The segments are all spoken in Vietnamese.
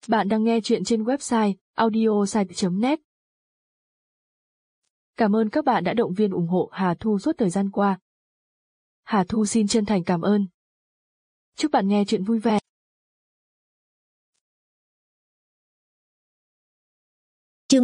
Bạn đang nghe chuyện trên website audiosite.net. Cảm ơn các bạn đã động viên ủng hộ Hà Thu suốt thời gian qua. Hà Thu xin chân thành cảm ơn. Chúc bạn nghe chuyện vui vẻ. Chương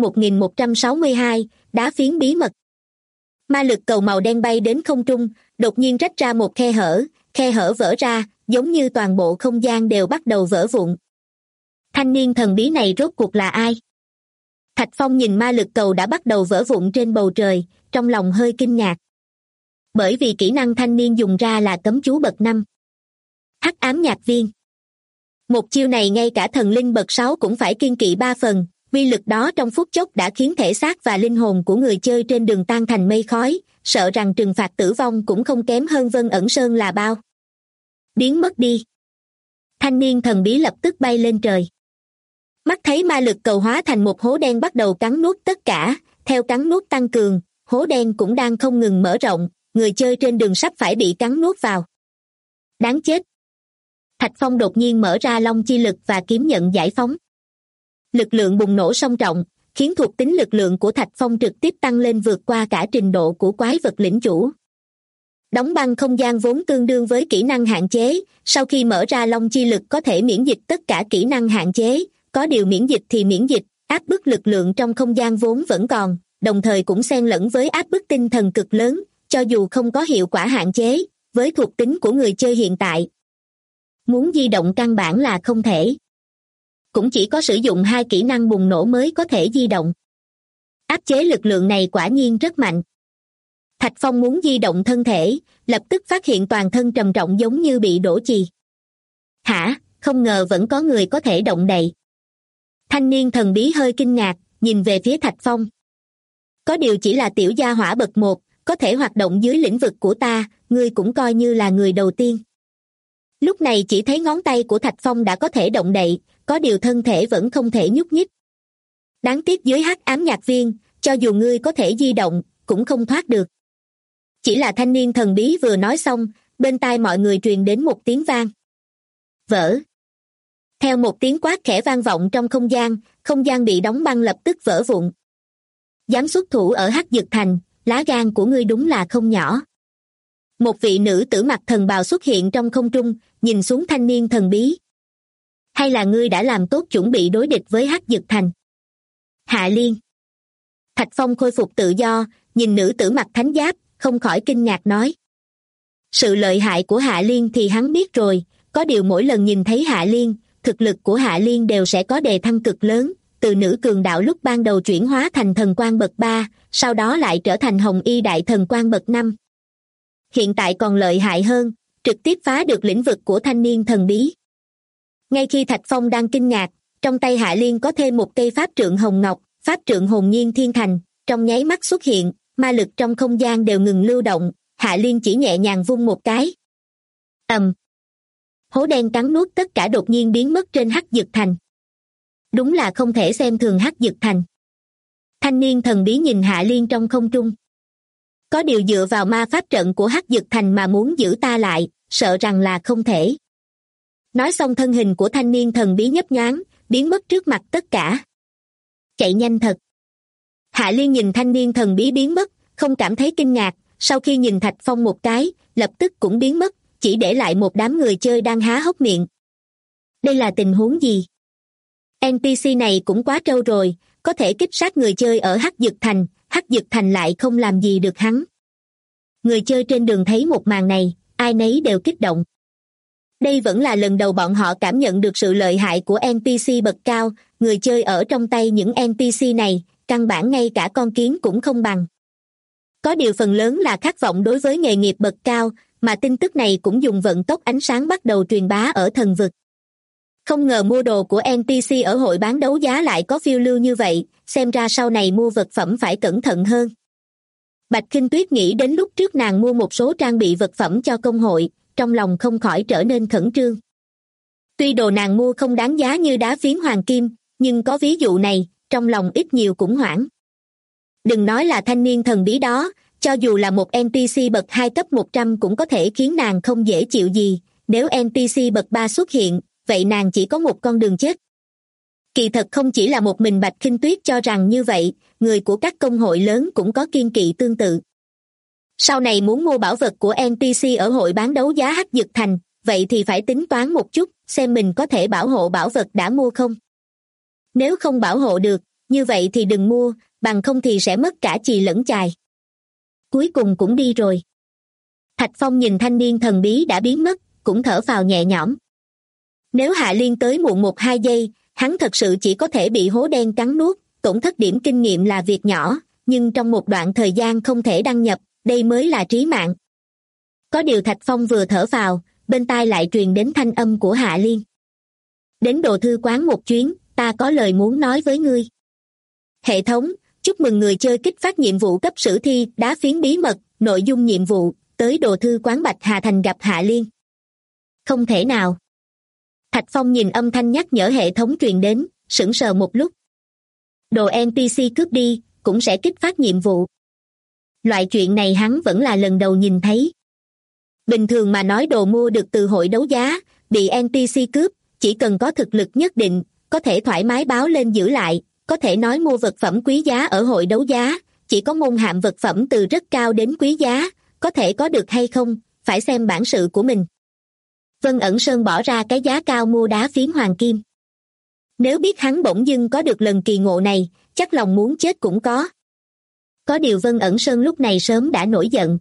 1162, đá phiến bí mật. Ma lực cầu màu đen bay đến không trung, đột nhiên rách ra một khe hở vỡ ra, giống như toàn bộ không gian đều bắt đầu vỡ vụn. Thanh niên thần bí này rốt cuộc là ai? Thạch Phong nhìn ma lực cầu đã bắt đầu vỡ vụn trên bầu trời, trong lòng hơi kinh ngạc. Bởi vì kỹ năng thanh niên dùng ra là cấm chú bậc 5. Hắc ám nhạc viên. Một chiêu này ngay cả thần linh bậc 6 cũng phải kiêng kỵ 3 phần, uy lực đó trong phút chốc đã khiến thể xác và linh hồn của người chơi trên đường tan thành mây khói, sợ rằng trừng phạt tử vong cũng không kém hơn Vân Ẩn Sơn là bao. Biến mất đi. Thanh niên thần bí lập tức bay lên trời. Mắt thấy ma lực cầu hóa thành một hố đen bắt đầu cắn nuốt tất cả, theo cắn nuốt tăng cường, hố đen cũng đang không ngừng mở rộng, người chơi trên đường sắp phải bị cắn nuốt vào. Đáng chết. Thạch Phong đột nhiên mở ra long chi lực và kiếm nhận giải phóng. Lực lượng bùng nổ song trọng, khiến thuộc tính lực lượng của Thạch Phong trực tiếp tăng lên vượt qua cả trình độ của quái vật lĩnh chủ. Đóng băng không gian vốn tương đương với kỹ năng hạn chế, sau khi mở ra long chi lực có thể miễn dịch tất cả kỹ năng hạn chế, có điều miễn dịch thì miễn dịch, áp bức lực lượng trong không gian vốn vẫn còn, đồng thời cũng xen lẫn với áp bức tinh thần cực lớn, cho dù không có hiệu quả hạn chế, với thuộc tính của người chơi hiện tại. Muốn di động căn bản là không thể. Cũng chỉ có sử dụng 2 kỹ năng bùng nổ mới có thể di động. Áp chế lực lượng này quả nhiên rất mạnh. Thạch Phong muốn di động thân thể, lập tức phát hiện toàn thân trầm trọng giống như bị đổ chì. Hả, không ngờ vẫn có người có thể động đậy. Thanh niên thần bí hơi kinh ngạc, nhìn về phía Thạch Phong. Có điều chỉ là tiểu gia hỏa bậc 1, có thể hoạt động dưới lĩnh vực của ta, ngươi cũng coi như là người đầu tiên. Lúc này chỉ thấy ngón tay của Thạch Phong đã có thể động đậy, có điều thân thể vẫn không thể nhúc nhích. Đáng tiếc dưới hắc ám nhạc viên, cho dù ngươi có thể di động, cũng không thoát được. Chỉ là thanh niên thần bí vừa nói xong, bên tai mọi người truyền đến một tiếng vang. Vỡ. Theo một tiếng quát khẽ vang vọng trong không gian bị đóng băng lập tức vỡ vụn. Dám xuất thủ ở Hắc Dực Thành, lá gan của ngươi đúng là không nhỏ. Một vị nữ tử mặc thần bào xuất hiện trong không trung, nhìn xuống thanh niên thần bí. Hay là ngươi đã làm tốt chuẩn bị đối địch với Hắc Dực Thành? Hạ Liên. Thạch Phong khôi phục tự do, nhìn nữ tử mặc thánh giáp, không khỏi kinh ngạc nói. Sự lợi hại của Hạ Liên thì hắn biết rồi, có điều mỗi lần nhìn thấy Hạ Liên, thực lực của Hạ Liên đều sẽ có đề thăng cực lớn, từ nữ cường đạo lúc ban đầu chuyển hóa thành thần quan bậc 3, sau đó lại trở thành hồng y đại thần quan bậc 5. Hiện tại còn lợi hại hơn, trực tiếp phá được lĩnh vực của thanh niên thần bí. Ngay khi Thạch Phong đang kinh ngạc, trong tay Hạ Liên có thêm một cây pháp trượng hồng ngọc, pháp trượng hồn nhiên thiên thành, trong nháy mắt xuất hiện, ma lực trong không gian đều ngừng lưu động, Hạ Liên chỉ nhẹ nhàng vung một cái. Hố đen cắn nuốt tất cả đột nhiên biến mất trên Hắc Dực Thành. Đúng là không thể xem thường Hắc Dực Thành. Thanh niên thần bí nhìn Hạ Liên trong không trung. Có điều dựa vào ma pháp trận của Hắc Dực Thành mà muốn giữ ta lại, sợ rằng là không thể. Nói xong thân hình của thanh niên thần bí nhấp nhoáng, biến mất trước mặt tất cả. Chạy nhanh thật. Hạ Liên nhìn thanh niên thần bí biến mất, không cảm thấy kinh ngạc, sau khi nhìn Thạch Phong một cái, lập tức cũng biến mất, chỉ để lại một đám người chơi đang há hốc miệng. Đây là tình huống gì? NPC này cũng quá trâu rồi, có thể kích sát người chơi ở Hắc Dực Thành lại không làm gì được hắn. Người chơi trên đường thấy một màn này, ai nấy đều kích động. Đây vẫn là lần đầu bọn họ cảm nhận được sự lợi hại của NPC bậc cao, người chơi ở trong tay những NPC này, căn bản ngay cả con kiến cũng không bằng. Có điều phần lớn là khát vọng đối với nghề nghiệp bậc cao, mà tin tức này cũng dùng vận tốc ánh sáng bắt đầu truyền bá ở thần vực. Không ngờ mua đồ của NPC ở hội bán đấu giá lại có phiêu lưu như vậy, xem ra sau này mua vật phẩm phải cẩn thận hơn. Bạch Khinh Tuyết nghĩ đến lúc trước nàng mua một số trang bị vật phẩm cho công hội, trong lòng không khỏi trở nên khẩn trương. Tuy đồ nàng mua không đáng giá như đá phiến hoàng kim, nhưng có ví dụ này, trong lòng ít nhiều cũng hoảng. Đừng nói là thanh niên thần bí đó, cho dù là một NPC bậc 2 cấp 100 cũng có thể khiến nàng không dễ chịu gì, nếu NPC bậc 3 xuất hiện, vậy nàng chỉ có một con đường chết. Kỳ thật không chỉ là một mình Bạch Khinh Tuyết cho rằng như vậy, người của các công hội lớn cũng có kiêng kỵ tương tự. Sau này muốn mua bảo vật của NPC ở hội bán đấu giá Hắc Dực Thành, vậy thì phải tính toán một chút, xem mình có thể bảo hộ bảo vật đã mua không. Nếu không bảo hộ được, như vậy thì đừng mua, bằng không thì sẽ mất cả chì lẫn chài. Cuối cùng cũng đi rồi. Thạch Phong nhìn thanh niên thần bí đã biến mất, cũng thở phào nhẹ nhõm. Nếu Hạ Liên tới muộn 1-2 giây, hắn thật sự chỉ có thể bị hố đen cắn nuốt, tổn thất điểm kinh nghiệm là việc nhỏ, nhưng trong một đoạn thời gian không thể đăng nhập, đây mới là trí mạng. Có điều Thạch Phong vừa thở phào, bên tai lại truyền đến thanh âm của Hạ Liên. Đến đồ thư quán một chuyến, ta có lời muốn nói với ngươi. Hệ thống, chúc mừng người chơi kích phát nhiệm vụ cấp sử thi đá phiến bí mật, nội dung nhiệm vụ, tới đồ thư quán Bạch Hà Thành gặp Hạ Liên. Không thể nào. Thạch Phong nhìn âm thanh nhắc nhở hệ thống truyền đến, sững sờ một lúc. Đồ NPC cướp đi, cũng sẽ kích phát nhiệm vụ. Loại chuyện này hắn vẫn là lần đầu nhìn thấy. Bình thường mà nói đồ mua được từ hội đấu giá, bị NPC cướp, chỉ cần có thực lực nhất định, có thể thoải mái báo lên giữ lại, có thể nói mua vật phẩm quý giá ở hội đấu giá, chỉ có môn hạm vật phẩm từ rất cao đến quý giá, có thể có được hay không, phải xem bản sự của mình. Vân Ẩn Sơn bỏ ra cái giá cao mua đá phiến hoàng kim. Nếu biết hắn bỗng dưng có được lần kỳ ngộ này, chắc lòng muốn chết cũng có. Có điều Vân Ẩn Sơn lúc này sớm đã nổi giận.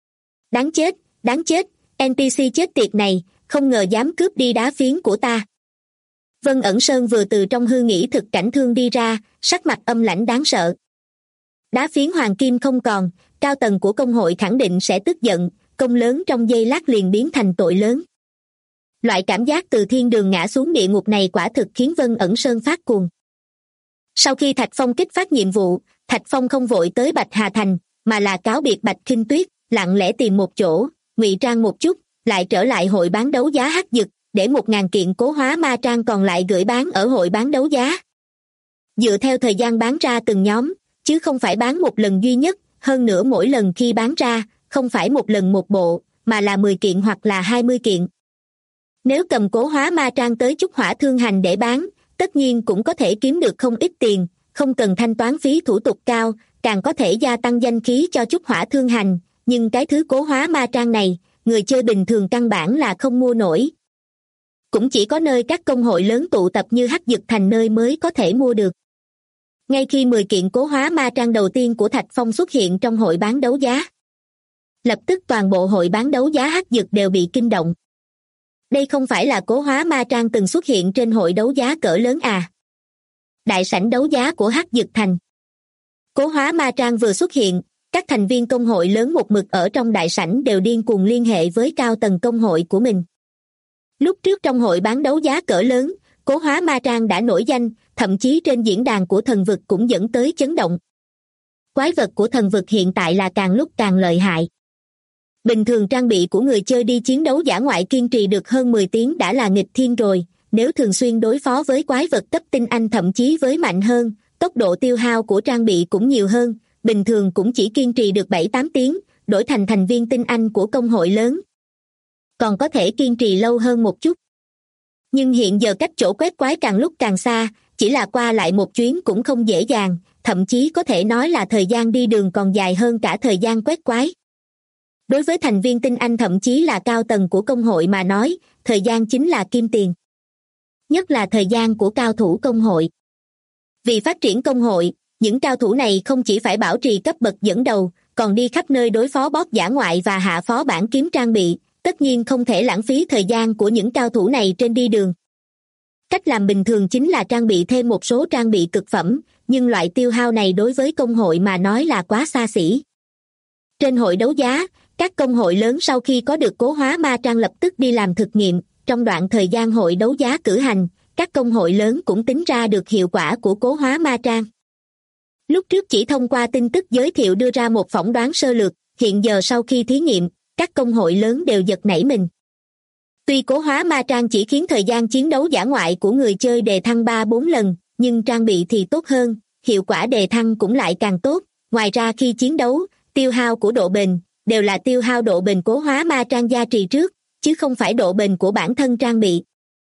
Đáng chết, NPC chết tiệt này, không ngờ dám cướp đi đá phiến của ta. Vân Ẩn Sơn vừa từ trong hư nghĩ thực cảnh thương đi ra, sắc mặt âm lãnh đáng sợ. Đá phiến hoàng kim không còn, cao tầng của công hội khẳng định sẽ tức giận, công lớn trong giây lát liền biến thành tội lớn. Loại cảm giác từ thiên đường ngã xuống địa ngục này quả thực khiến Vân Ẩn Sơn phát cuồng. Sau khi Thạch Phong kích phát nhiệm vụ, Thạch Phong không vội tới Bạch Hà Thành, mà là cáo biệt Bạch Khinh Tuyết, lặng lẽ tìm một chỗ, ngụy trang một chút, lại trở lại hội bán đấu giá Hắc Dực, để 1.000 kiện cố hóa ma trang còn lại gửi bán ở hội bán đấu giá. Dựa theo thời gian bán ra từng nhóm, chứ không phải bán một lần duy nhất, hơn nữa mỗi lần khi bán ra, không phải một lần một bộ, mà là 10 kiện hoặc là 20 kiện. Nếu cầm cố hóa ma trang tới Trúc Hỏa Thương Hành để bán, tất nhiên cũng có thể kiếm được không ít tiền, không cần thanh toán phí thủ tục cao, càng có thể gia tăng danh khí cho Trúc Hỏa Thương Hành, nhưng cái thứ cố hóa ma trang này, người chơi bình thường căn bản là không mua nổi. Cũng chỉ có nơi các công hội lớn tụ tập như Hắc Dực Thành nơi mới có thể mua được. Ngay khi 10 kiện cố hóa ma trang đầu tiên của Thạch Phong xuất hiện trong hội bán đấu giá, lập tức toàn bộ hội bán đấu giá Hắc Dực đều bị kinh động. Đây không phải là cố hóa ma trang từng xuất hiện trên hội đấu giá cỡ lớn à? Đại sảnh đấu giá của Hắc Dực Thành. Cố hóa ma trang vừa xuất hiện, các thành viên công hội lớn một mực ở trong đại sảnh đều điên cuồng liên hệ với cao tầng công hội của mình. Lúc trước trong hội bán đấu giá cỡ lớn, cố hóa ma trang đã nổi danh, thậm chí trên diễn đàn của thần vực cũng dẫn tới chấn động. Quái vật của thần vực hiện tại là càng lúc càng lợi hại. Bình thường trang bị của người chơi đi chiến đấu dã ngoại kiên trì được hơn 10 tiếng đã là nghịch thiên rồi, nếu thường xuyên đối phó với quái vật cấp tinh anh thậm chí với mạnh hơn, tốc độ tiêu hao của trang bị cũng nhiều hơn, bình thường cũng chỉ kiên trì được 7-8 tiếng, đổi thành thành viên tinh anh của công hội lớn. Còn có thể kiên trì lâu hơn một chút. Nhưng hiện giờ cách chỗ quét quái càng lúc càng xa, chỉ là qua lại một chuyến cũng không dễ dàng, thậm chí có thể nói là thời gian đi đường còn dài hơn cả thời gian quét quái. Đối với thành viên tinh anh thậm chí là cao tầng của công hội mà nói, thời gian chính là kim tiền. Nhất là thời gian của cao thủ công hội. Vì phát triển công hội, những cao thủ này không chỉ phải bảo trì cấp bậc dẫn đầu, còn đi khắp nơi đối phó boss dã ngoại và hạ phó bản kiếm trang bị, tất nhiên không thể lãng phí thời gian của những cao thủ này trên đi đường. Cách làm bình thường chính là trang bị thêm một số trang bị cực phẩm, nhưng loại tiêu hao này đối với công hội mà nói là quá xa xỉ. Trên hội đấu giá, các công hội lớn sau khi có được cố hóa ma trang lập tức đi làm thực nghiệm, trong đoạn thời gian hội đấu giá cử hành, các công hội lớn cũng tính ra được hiệu quả của cố hóa ma trang. Lúc trước chỉ thông qua tin tức giới thiệu đưa ra một phỏng đoán sơ lược, hiện giờ sau khi thí nghiệm, các công hội lớn đều giật nảy mình. Tuy cố hóa ma trang chỉ khiến thời gian chiến đấu dã ngoại của người chơi đề thăng 3-4 lần, nhưng trang bị thì tốt hơn, hiệu quả đề thăng cũng lại càng tốt. Ngoài ra khi chiến đấu, tiêu hao của độ bền, đều là tiêu hao độ bền cố hóa ma trang gia trì trước, chứ không phải độ bền của bản thân trang bị.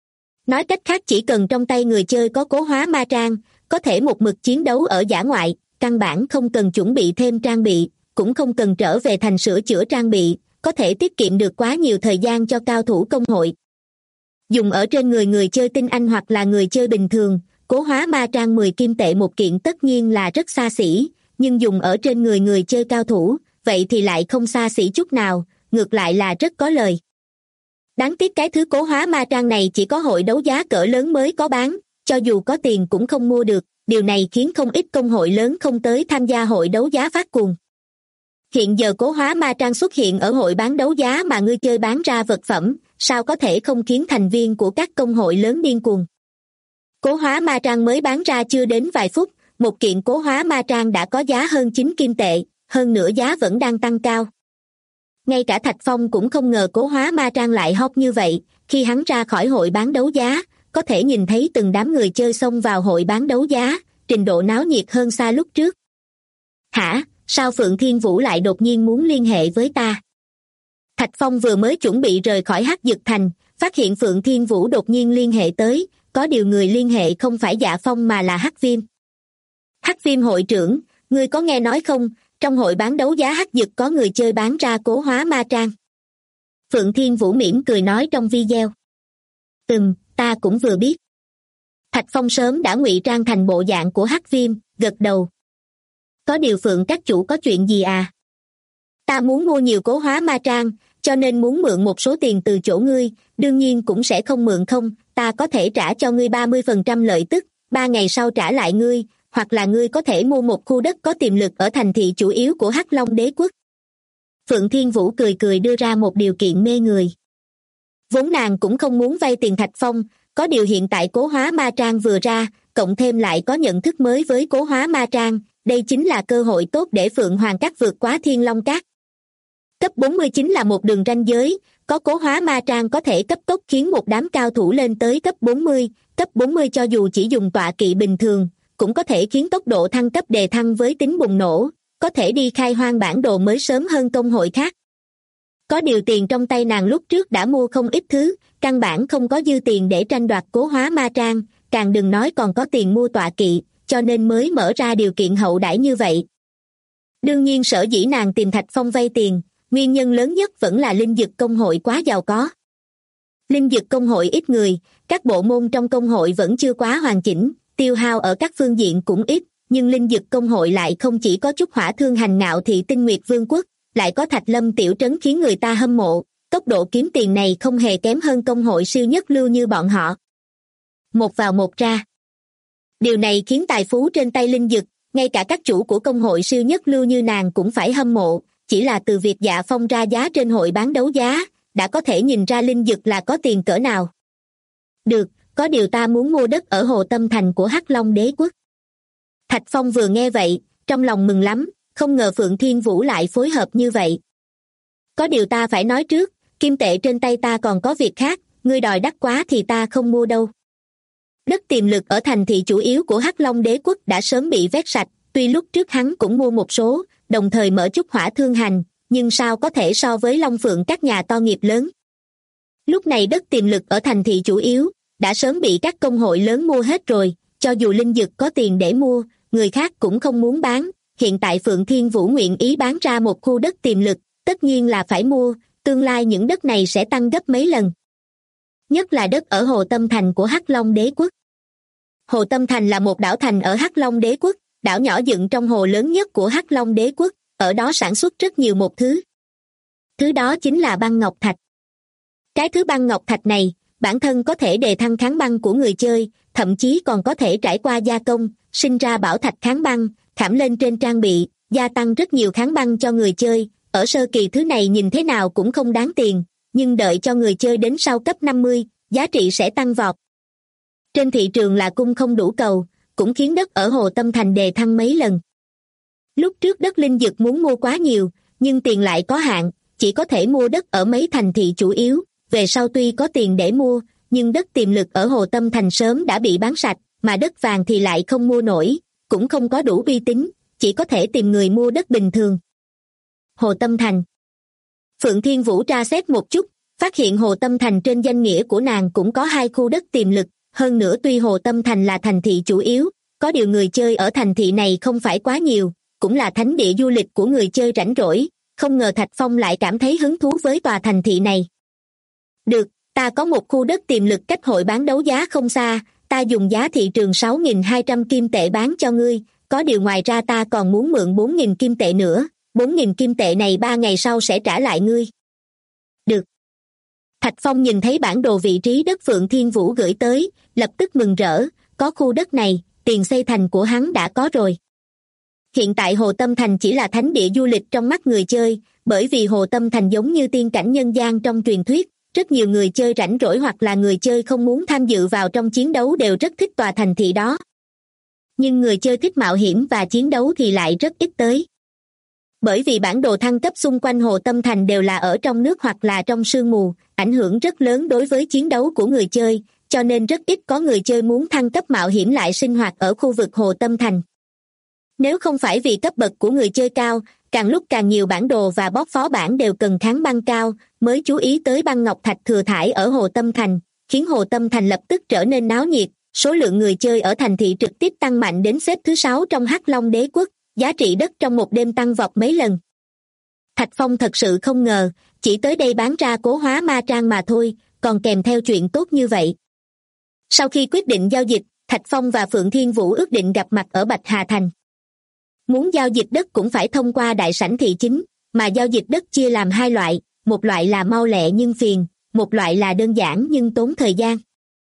Nói cách khác chỉ cần trong tay người chơi có cố hóa ma trang, có thể một mực chiến đấu ở dã ngoại, căn bản không cần chuẩn bị thêm trang bị, cũng không cần trở về thành sửa chữa trang bị, có thể tiết kiệm được quá nhiều thời gian cho cao thủ công hội. Dùng ở trên người chơi tinh anh hoặc là người chơi bình thường, cố hóa ma trang 10 kim tệ một kiện tất nhiên là rất xa xỉ, nhưng dùng ở trên người chơi cao thủ, vậy thì lại không xa xỉ chút nào, ngược lại là rất có lời. Đáng tiếc cái thứ cố hóa ma trang này chỉ có hội đấu giá cỡ lớn mới có bán, cho dù có tiền cũng không mua được, điều này khiến không ít công hội lớn không tới tham gia hội đấu giá phát cuồng. Hiện giờ cố hóa ma trang xuất hiện ở hội bán đấu giá mà người chơi bán ra vật phẩm, sao có thể không khiến thành viên của các công hội lớn điên cuồng. Cố hóa ma trang mới bán ra chưa đến vài phút, một kiện cố hóa ma trang đã có giá hơn 9 kim tệ, hơn nữa giá vẫn đang tăng cao. Ngay cả Thạch Phong cũng không ngờ cố hóa ma trang lại hot như vậy, khi hắn ra khỏi hội bán đấu giá, có thể nhìn thấy từng đám người chơi xông vào hội bán đấu giá, trình độ náo nhiệt hơn xa lúc trước. Hả, sao Phượng Thiên Vũ lại đột nhiên muốn liên hệ với ta? Thạch Phong vừa mới chuẩn bị rời khỏi Hắc Dực Thành, phát hiện Phượng Thiên Vũ đột nhiên liên hệ tới, có điều người liên hệ không phải Dạ Phong mà là Hắc Viêm. Hắc Viêm hội trưởng, ngươi có nghe nói không, trong hội bán đấu giá Hắc Dực có người chơi bán ra cố hóa ma trang. Phượng Thiên Vũ mỉm cười nói trong video. Ta cũng vừa biết. Thạch Phong sớm đã ngụy trang thành bộ dạng của Hắc Viêm, gật đầu. Có điều Phượng các chủ có chuyện gì à? Ta muốn mua nhiều cố hóa ma trang, cho nên muốn mượn một số tiền từ chỗ ngươi, đương nhiên cũng sẽ không mượn không, ta có thể trả cho ngươi 30% lợi tức, 3 ngày sau trả lại ngươi, hoặc là ngươi có thể mua một khu đất có tiềm lực ở thành thị chủ yếu của Hắc Long Đế quốc. Phượng Thiên Vũ cười cười đưa ra một điều kiện mê người. Vốn nàng cũng không muốn vay tiền Thạch Phong, có điều hiện tại cố hóa ma trang vừa ra, cộng thêm lại có nhận thức mới với cố hóa ma trang, đây chính là cơ hội tốt để Phượng Hoàng Các vượt quá Thiên Long Các. Cấp 49 là một đường ranh giới, có cố hóa ma trang có thể cấp tốc khiến một đám cao thủ lên tới cấp 40 cho dù chỉ dùng tọa kỵ bình thường, cũng có thể khiến tốc độ thăng cấp đề thăng với tính bùng nổ, có thể đi khai hoang bản đồ mới sớm hơn công hội khác. Có điều tiền trong tay nàng lúc trước đã mua không ít thứ, căn bản không có dư tiền để tranh đoạt cố hóa ma trang, càng đừng nói còn có tiền mua tọa kỵ, cho nên mới mở ra điều kiện hậu đãi như vậy. Đương nhiên sở dĩ nàng tìm Thạch Phong vay tiền, nguyên nhân lớn nhất vẫn là linh dực công hội quá giàu có. Linh dực công hội ít người, các bộ môn trong công hội vẫn chưa quá hoàn chỉnh, tiêu hao ở các phương diện cũng ít, nhưng linh dực công hội lại không chỉ có chút Hỏa Thương Hành Ngạo Thị Tinh Nguyệt Vương quốc, lại có Thạch Lâm tiểu trấn khiến người ta hâm mộ, tốc độ kiếm tiền này không hề kém hơn công hội siêu nhất lưu như bọn họ. Một vào một ra. Điều này khiến tài phú trên tay linh dực, ngay cả các chủ của công hội siêu nhất lưu như nàng cũng phải hâm mộ, chỉ là từ việc Dạ Phong ra giá trên hội bán đấu giá, đã có thể nhìn ra linh dực là có tiền cỡ nào. Được, có điều ta muốn mua đất ở Hồ Tâm Thành của Hắc Long Đế quốc. Thạch Phong vừa nghe vậy, trong lòng mừng lắm, không ngờ Phượng Thiên Vũ lại phối hợp như vậy. Có điều ta phải nói trước, kim tệ trên tay ta còn có việc khác, ngươi đòi đắt quá thì ta không mua đâu. Đất tiềm lực ở thành thị chủ yếu của Hắc Long Đế quốc đã sớm bị vét sạch, tuy lúc trước hắn cũng mua một số, đồng thời mở chút Hỏa Thương Hành, nhưng sao có thể so với Long Phượng các nhà to nghiệp lớn. Lúc này đất tiềm lực ở thành thị chủ yếu, đã sớm bị các công hội lớn mua hết rồi, cho dù linh dực có tiền để mua, người khác cũng không muốn bán. Hiện tại Phượng Thiên Vũ nguyện ý bán ra một khu đất tiềm lực, tất nhiên là phải mua, tương lai những đất này sẽ tăng gấp mấy lần. Nhất là đất ở Hồ Tâm Thành của Hắc Long Đế quốc. Hồ Tâm Thành là một đảo thành ở Hắc Long Đế quốc, đảo nhỏ dựng trong hồ lớn nhất của Hắc Long Đế quốc, ở đó sản xuất rất nhiều một thứ. Thứ đó chính là băng ngọc thạch. Cái thứ băng ngọc thạch này, bản thân có thể đề thăng kháng băng của người chơi, thậm chí còn có thể trải qua gia công, sinh ra bảo thạch kháng băng, khảm lên trên trang bị, gia tăng rất nhiều kháng băng cho người chơi. Ở sơ kỳ thứ này nhìn thế nào cũng không đáng tiền, nhưng đợi cho người chơi đến sau cấp 50, giá trị sẽ tăng vọt. Trên thị trường là cung không đủ cầu, cũng khiến đất ở Hồ Tâm Thành đề thăng mấy lần. Lúc trước đất linh dực muốn mua quá nhiều, nhưng tiền lại có hạn, chỉ có thể mua đất ở mấy thành thị chủ yếu, về sau tuy có tiền để mua, nhưng đất tiềm lực ở Hồ Tâm Thành sớm đã bị bán sạch, mà đất vàng thì lại không mua nổi, cũng không có đủ uy tín, chỉ có thể tìm người mua đất bình thường. Hồ Tâm Thành. Phượng Thiên Vũ tra xét một chút, phát hiện Hồ Tâm Thành trên danh nghĩa của nàng cũng có 2 khu đất tiềm lực, hơn nữa tuy Hồ Tâm Thành là thành thị chủ yếu, có điều người chơi ở thành thị này không phải quá nhiều, cũng là thánh địa du lịch của người chơi rảnh rỗi, không ngờ Thạch Phong lại cảm thấy hứng thú với tòa thành thị này. Được, ta có một khu đất tiềm lực cách hội bán đấu giá không xa, ta dùng giá thị trường 6.200 kim tệ bán cho ngươi, có điều ngoài ra ta còn muốn mượn 4.000 kim tệ nữa, 4.000 kim tệ này 3 ngày sau sẽ trả lại ngươi. Được. Thạch Phong nhìn thấy bản đồ vị trí đất Phượng Thiên Vũ gửi tới, lập tức mừng rỡ, có khu đất này, tiền xây thành của hắn đã có rồi. Hiện tại Hồ Tâm Thành chỉ là thánh địa du lịch trong mắt người chơi, bởi vì Hồ Tâm Thành giống như tiên cảnh nhân gian trong truyền thuyết, rất nhiều người chơi rảnh rỗi hoặc là người chơi không muốn tham dự vào trong chiến đấu đều rất thích tòa thành thị đó. Nhưng người chơi thích mạo hiểm và chiến đấu thì lại rất ít tới. Bởi vì bản đồ thăng cấp xung quanh Hồ Tâm Thành đều là ở trong nước hoặc là trong sương mù, ảnh hưởng rất lớn đối với chiến đấu của người chơi, cho nên rất ít có người chơi muốn thăng cấp mạo hiểm lại sinh hoạt ở khu vực Hồ Tâm Thành. Nếu không phải vì cấp bậc của người chơi cao, càng lúc càng nhiều bản đồ và bot phó bản đều cần kháng băng cao, mới chú ý tới băng ngọc thạch thừa thãi ở Hồ Tâm Thành, khiến Hồ Tâm Thành lập tức trở nên náo nhiệt, số lượng người chơi ở thành thị trực tiếp tăng mạnh đến xếp thứ 6 trong Hắc Long Đế quốc, giá trị đất trong một đêm tăng vọt mấy lần. Thạch Phong thật sự không ngờ, chỉ tới đây bán ra cố hóa ma trang mà thôi, còn kèm theo chuyện tốt như vậy. Sau khi quyết định giao dịch, Thạch Phong và Phượng Thiên Vũ ước định gặp mặt ở Bạch Hà Thành. Muốn giao dịch đất cũng phải thông qua đại sảnh thị chính, mà giao dịch đất chia làm 2 loại, một loại là mau lẹ nhưng phiền, một loại là đơn giản nhưng tốn thời gian.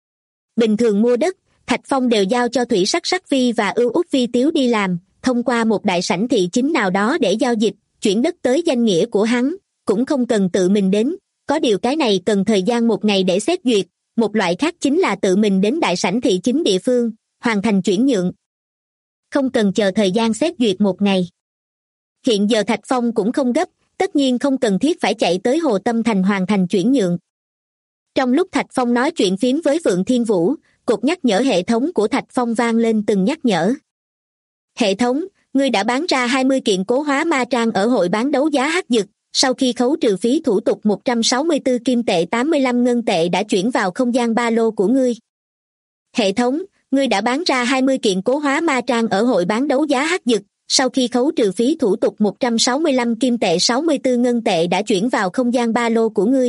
Bình thường mua đất, Thạch Phong đều giao cho Thủy Sắc Sắc Vi và Ưu Út Vi Tiếu đi làm, thông qua một đại sảnh thị chính nào đó để giao dịch, chuyển đất tới danh nghĩa của hắn, cũng không cần tự mình đến, có điều cái này cần thời gian 1 ngày để xét duyệt, một loại khác chính là tự mình đến đại sảnh thị chính địa phương, hoàn thành chuyển nhượng. Không cần chờ thời gian xét duyệt 1 ngày. Hiện giờ Thạch Phong cũng không gấp, tất nhiên không cần thiết phải chạy tới Hồ Tâm Thành hoàn thành chuyển nhượng. Trong lúc Thạch Phong nói chuyện phím với Phượng Thiên Vũ, cột nhắc nhở hệ thống của Thạch Phong vang lên từng nhắc nhở. Hệ thống, ngươi đã bán ra 20 kiện cố hóa ma trang ở hội bán đấu giá Hắc Dực, sau khi khấu trừ phí thủ tục 164 kim tệ 85 ngân tệ đã chuyển vào không gian ba lô của ngươi. Hệ thống, ngươi đã bán ra 20 kiện cố hóa ma trang ở hội bán đấu giá Hắc Dực, sau khi khấu trừ phí thủ tục 165 kim tệ 64 ngân tệ đã chuyển vào không gian ba lô của ngươi.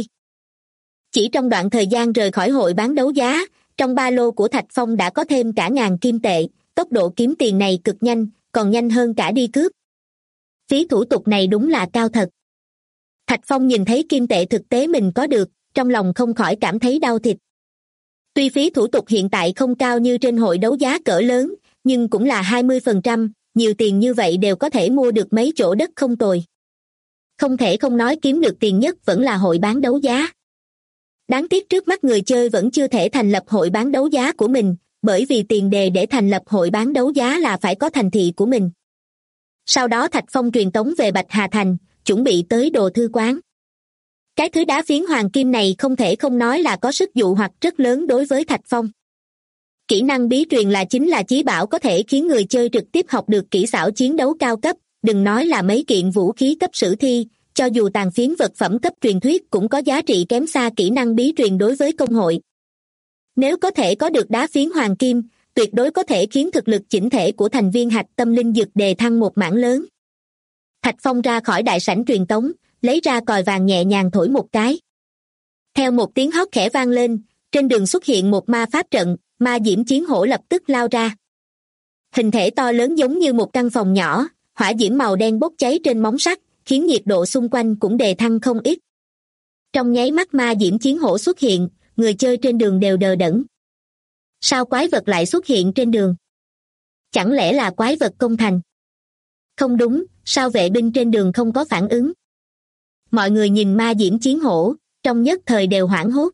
Chỉ trong đoạn thời gian rời khỏi hội bán đấu giá, trong ba lô của Thạch Phong đã có thêm cả ngàn kim tệ, tốc độ kiếm tiền này cực nhanh, còn nhanh hơn cả đi cướp. Phí thủ tục này đúng là cao thật. Thạch Phong nhìn thấy kim tệ thực tế mình có được, trong lòng không khỏi cảm thấy đau thịt. Tuy phí thủ tục hiện tại không cao như trên hội đấu giá cỡ lớn, nhưng cũng là 20%, nhiều tiền như vậy đều có thể mua được mấy chỗ đất không tồi. Không thể không nói kiếm được tiền nhất vẫn là hội bán đấu giá. Đáng tiếc trước mắt người chơi vẫn chưa thể thành lập hội bán đấu giá của mình, bởi vì tiền đề để thành lập hội bán đấu giá là phải có thành thị của mình. Sau đó Thạch Phong truyền tống về Bạch Hà Thành, chuẩn bị tới đồ thư quán. Cái thứ đá phiến hoàng kim này không thể không nói là có sức dụ hoặc rất lớn đối với Thạch Phong. Kỹ năng bí truyền là chính là chí bảo có thể khiến người chơi trực tiếp học được kỹ xảo chiến đấu cao cấp, đừng nói là mấy kiện vũ khí cấp sử thi, cho dù tàn phiến vật phẩm cấp truyền thuyết cũng có giá trị kém xa kỹ năng bí truyền đối với công hội. Nếu có thể có được đá phiến hoàng kim, tuyệt đối có thể khiến thực lực chỉnh thể của thành viên hạch tâm linh dược đề thăng một mảng lớn. Thạch Phong ra khỏi đại sảnh truyền tống, lấy ra còi vàng nhẹ nhàng thổi một cái. Theo một tiếng hót khẽ vang lên, trên đường xuất hiện một ma pháp trận, ma diễm chiến hổ lập tức lao ra. Hình thể to lớn giống như một căn phòng nhỏ, hỏa diễm màu đen bốc cháy trên móng sắt, khiến nhiệt độ xung quanh cũng đề thăng không ít. Trong nháy mắt ma diễm chiến hổ xuất hiện, người chơi trên đường đều đờ đẫn. Sao quái vật lại xuất hiện trên đường? Chẳng lẽ là quái vật công thành? Không đúng, sao vệ binh trên đường không có phản ứng? Mọi người nhìn ma diễm chiến hổ, trong nhất thời đều hoảng hốt.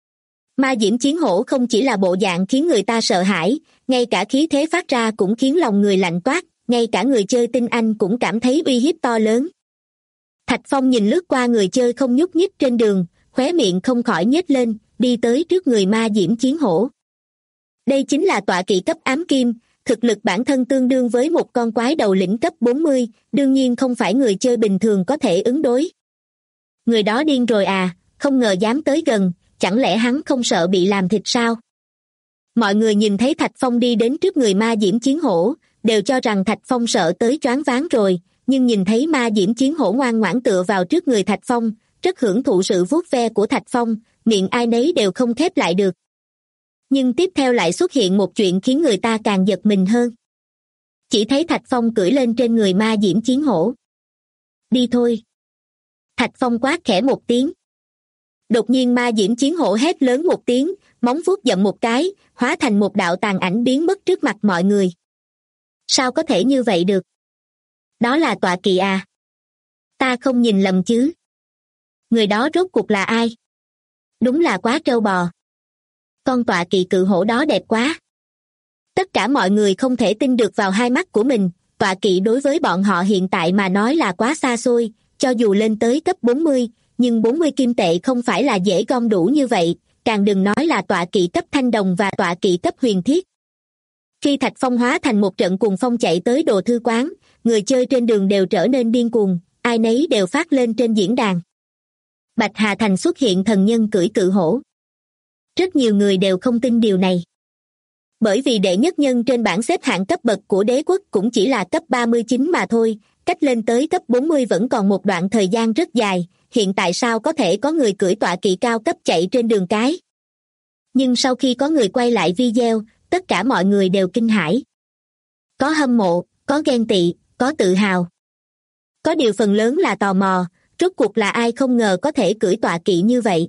Ma diễm chiến hổ không chỉ là bộ dạng khiến người ta sợ hãi, ngay cả khí thế phát ra cũng khiến lòng người lạnh toát, ngay cả người chơi tinh anh cũng cảm thấy uy hiếp to lớn. Thạch Phong nhìn lướt qua người chơi không nhúc nhích trên đường, khóe miệng không khỏi nhếch lên, đi tới trước người ma diễm chiến hổ. Đây chính là tọa kỵ cấp ám kim, thực lực bản thân tương đương với một con quái đầu lĩnh cấp 40, đương nhiên không phải người chơi bình thường có thể ứng đối. Người đó điên rồi à, không ngờ dám tới gần, chẳng lẽ hắn không sợ bị làm thịt sao? Mọi người nhìn thấy Thạch Phong đi đến trước người ma diễm chiến hổ, đều cho rằng Thạch Phong sợ tới choáng váng rồi, nhưng nhìn thấy ma diễm chiến hổ ngoan ngoãn tựa vào trước người Thạch Phong, rất hưởng thụ sự vuốt ve của Thạch Phong, miệng ai nấy đều không khép lại được. Nhưng tiếp theo lại xuất hiện một chuyện khiến người ta càng giật mình hơn. Chỉ thấy Thạch Phong cưỡi lên trên người ma diễm chiến hổ. Đi thôi. Thạch Phong quát khẽ một tiếng. Đột nhiên ma diễm chiến hổ hét lớn một tiếng, móng vuốt dậm một cái, hóa thành một đạo tàn ảnh biến mất trước mặt mọi người. Sao có thể như vậy được? Đó là tọa kỵ à? Ta không nhìn lầm chứ? Người đó rốt cuộc là ai? Đúng là quá trâu bò. Con tọa kỵ cự hổ đó đẹp quá. Tất cả mọi người không thể tin được vào hai mắt của mình, tọa kỵ đối với bọn họ hiện tại mà nói là quá xa xôi, cho dù lên tới cấp 40, nhưng 40 kim tệ không phải là dễ gom đủ như vậy, càng đừng nói là tọa kỵ cấp thanh đồng và tọa kỵ cấp huyền thiết. Khi Thạch Phong hóa thành một trận cuồng phong chạy tới đồ thư quán, người chơi trên đường đều trở nên điên cuồng, ai nấy đều phát lên trên diễn đàn. Bạch Hà Thành xuất hiện thần nhân cưỡi cự hổ. Rất nhiều người đều không tin điều này. Bởi vì đệ nhất nhân trên bảng xếp hạng cấp bậc của đế quốc cũng chỉ là cấp 39 mà thôi, cách lên tới cấp 40 vẫn còn một đoạn thời gian rất dài, hiện tại sao có thể có người cưỡi tọa kỵ cao cấp chạy trên đường cái. Nhưng sau khi có người quay lại video, tất cả mọi người đều kinh hãi. Có hâm mộ, có ghen tị, có tự hào. Có điều phần lớn là tò mò, rốt cuộc là ai không ngờ có thể cưỡi tọa kỵ như vậy.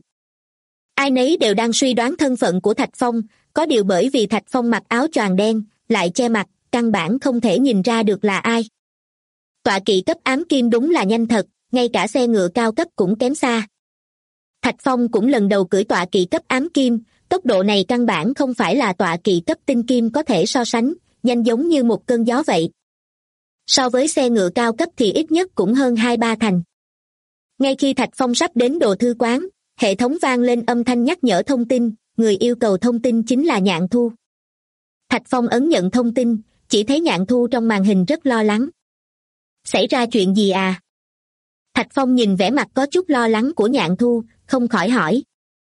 Ai nấy đều đang suy đoán thân phận của Thạch Phong, có điều bởi vì Thạch Phong mặc áo choàng đen, lại che mặt, căn bản không thể nhìn ra được là ai. Tọa kỵ cấp ám kim đúng là nhanh thật, ngay cả xe ngựa cao cấp cũng kém xa. Thạch Phong cũng lần đầu cưỡi tọa kỵ cấp ám kim, tốc độ này căn bản không phải là tọa kỵ cấp tinh kim có thể so sánh, nhanh giống như một cơn gió vậy. So với xe ngựa cao cấp thì ít nhất cũng hơn 2-3 thành. Ngay khi Thạch Phong sắp đến đồ thư quán, hệ thống vang lên âm thanh nhắc nhở thông tin, người yêu cầu thông tin chính là Nhạn Thu. Thạch Phong ấn nhận thông tin, chỉ thấy Nhạn Thu trong màn hình rất lo lắng. Xảy ra chuyện gì à? Thạch Phong nhìn vẻ mặt có chút lo lắng của Nhạn Thu, không khỏi hỏi.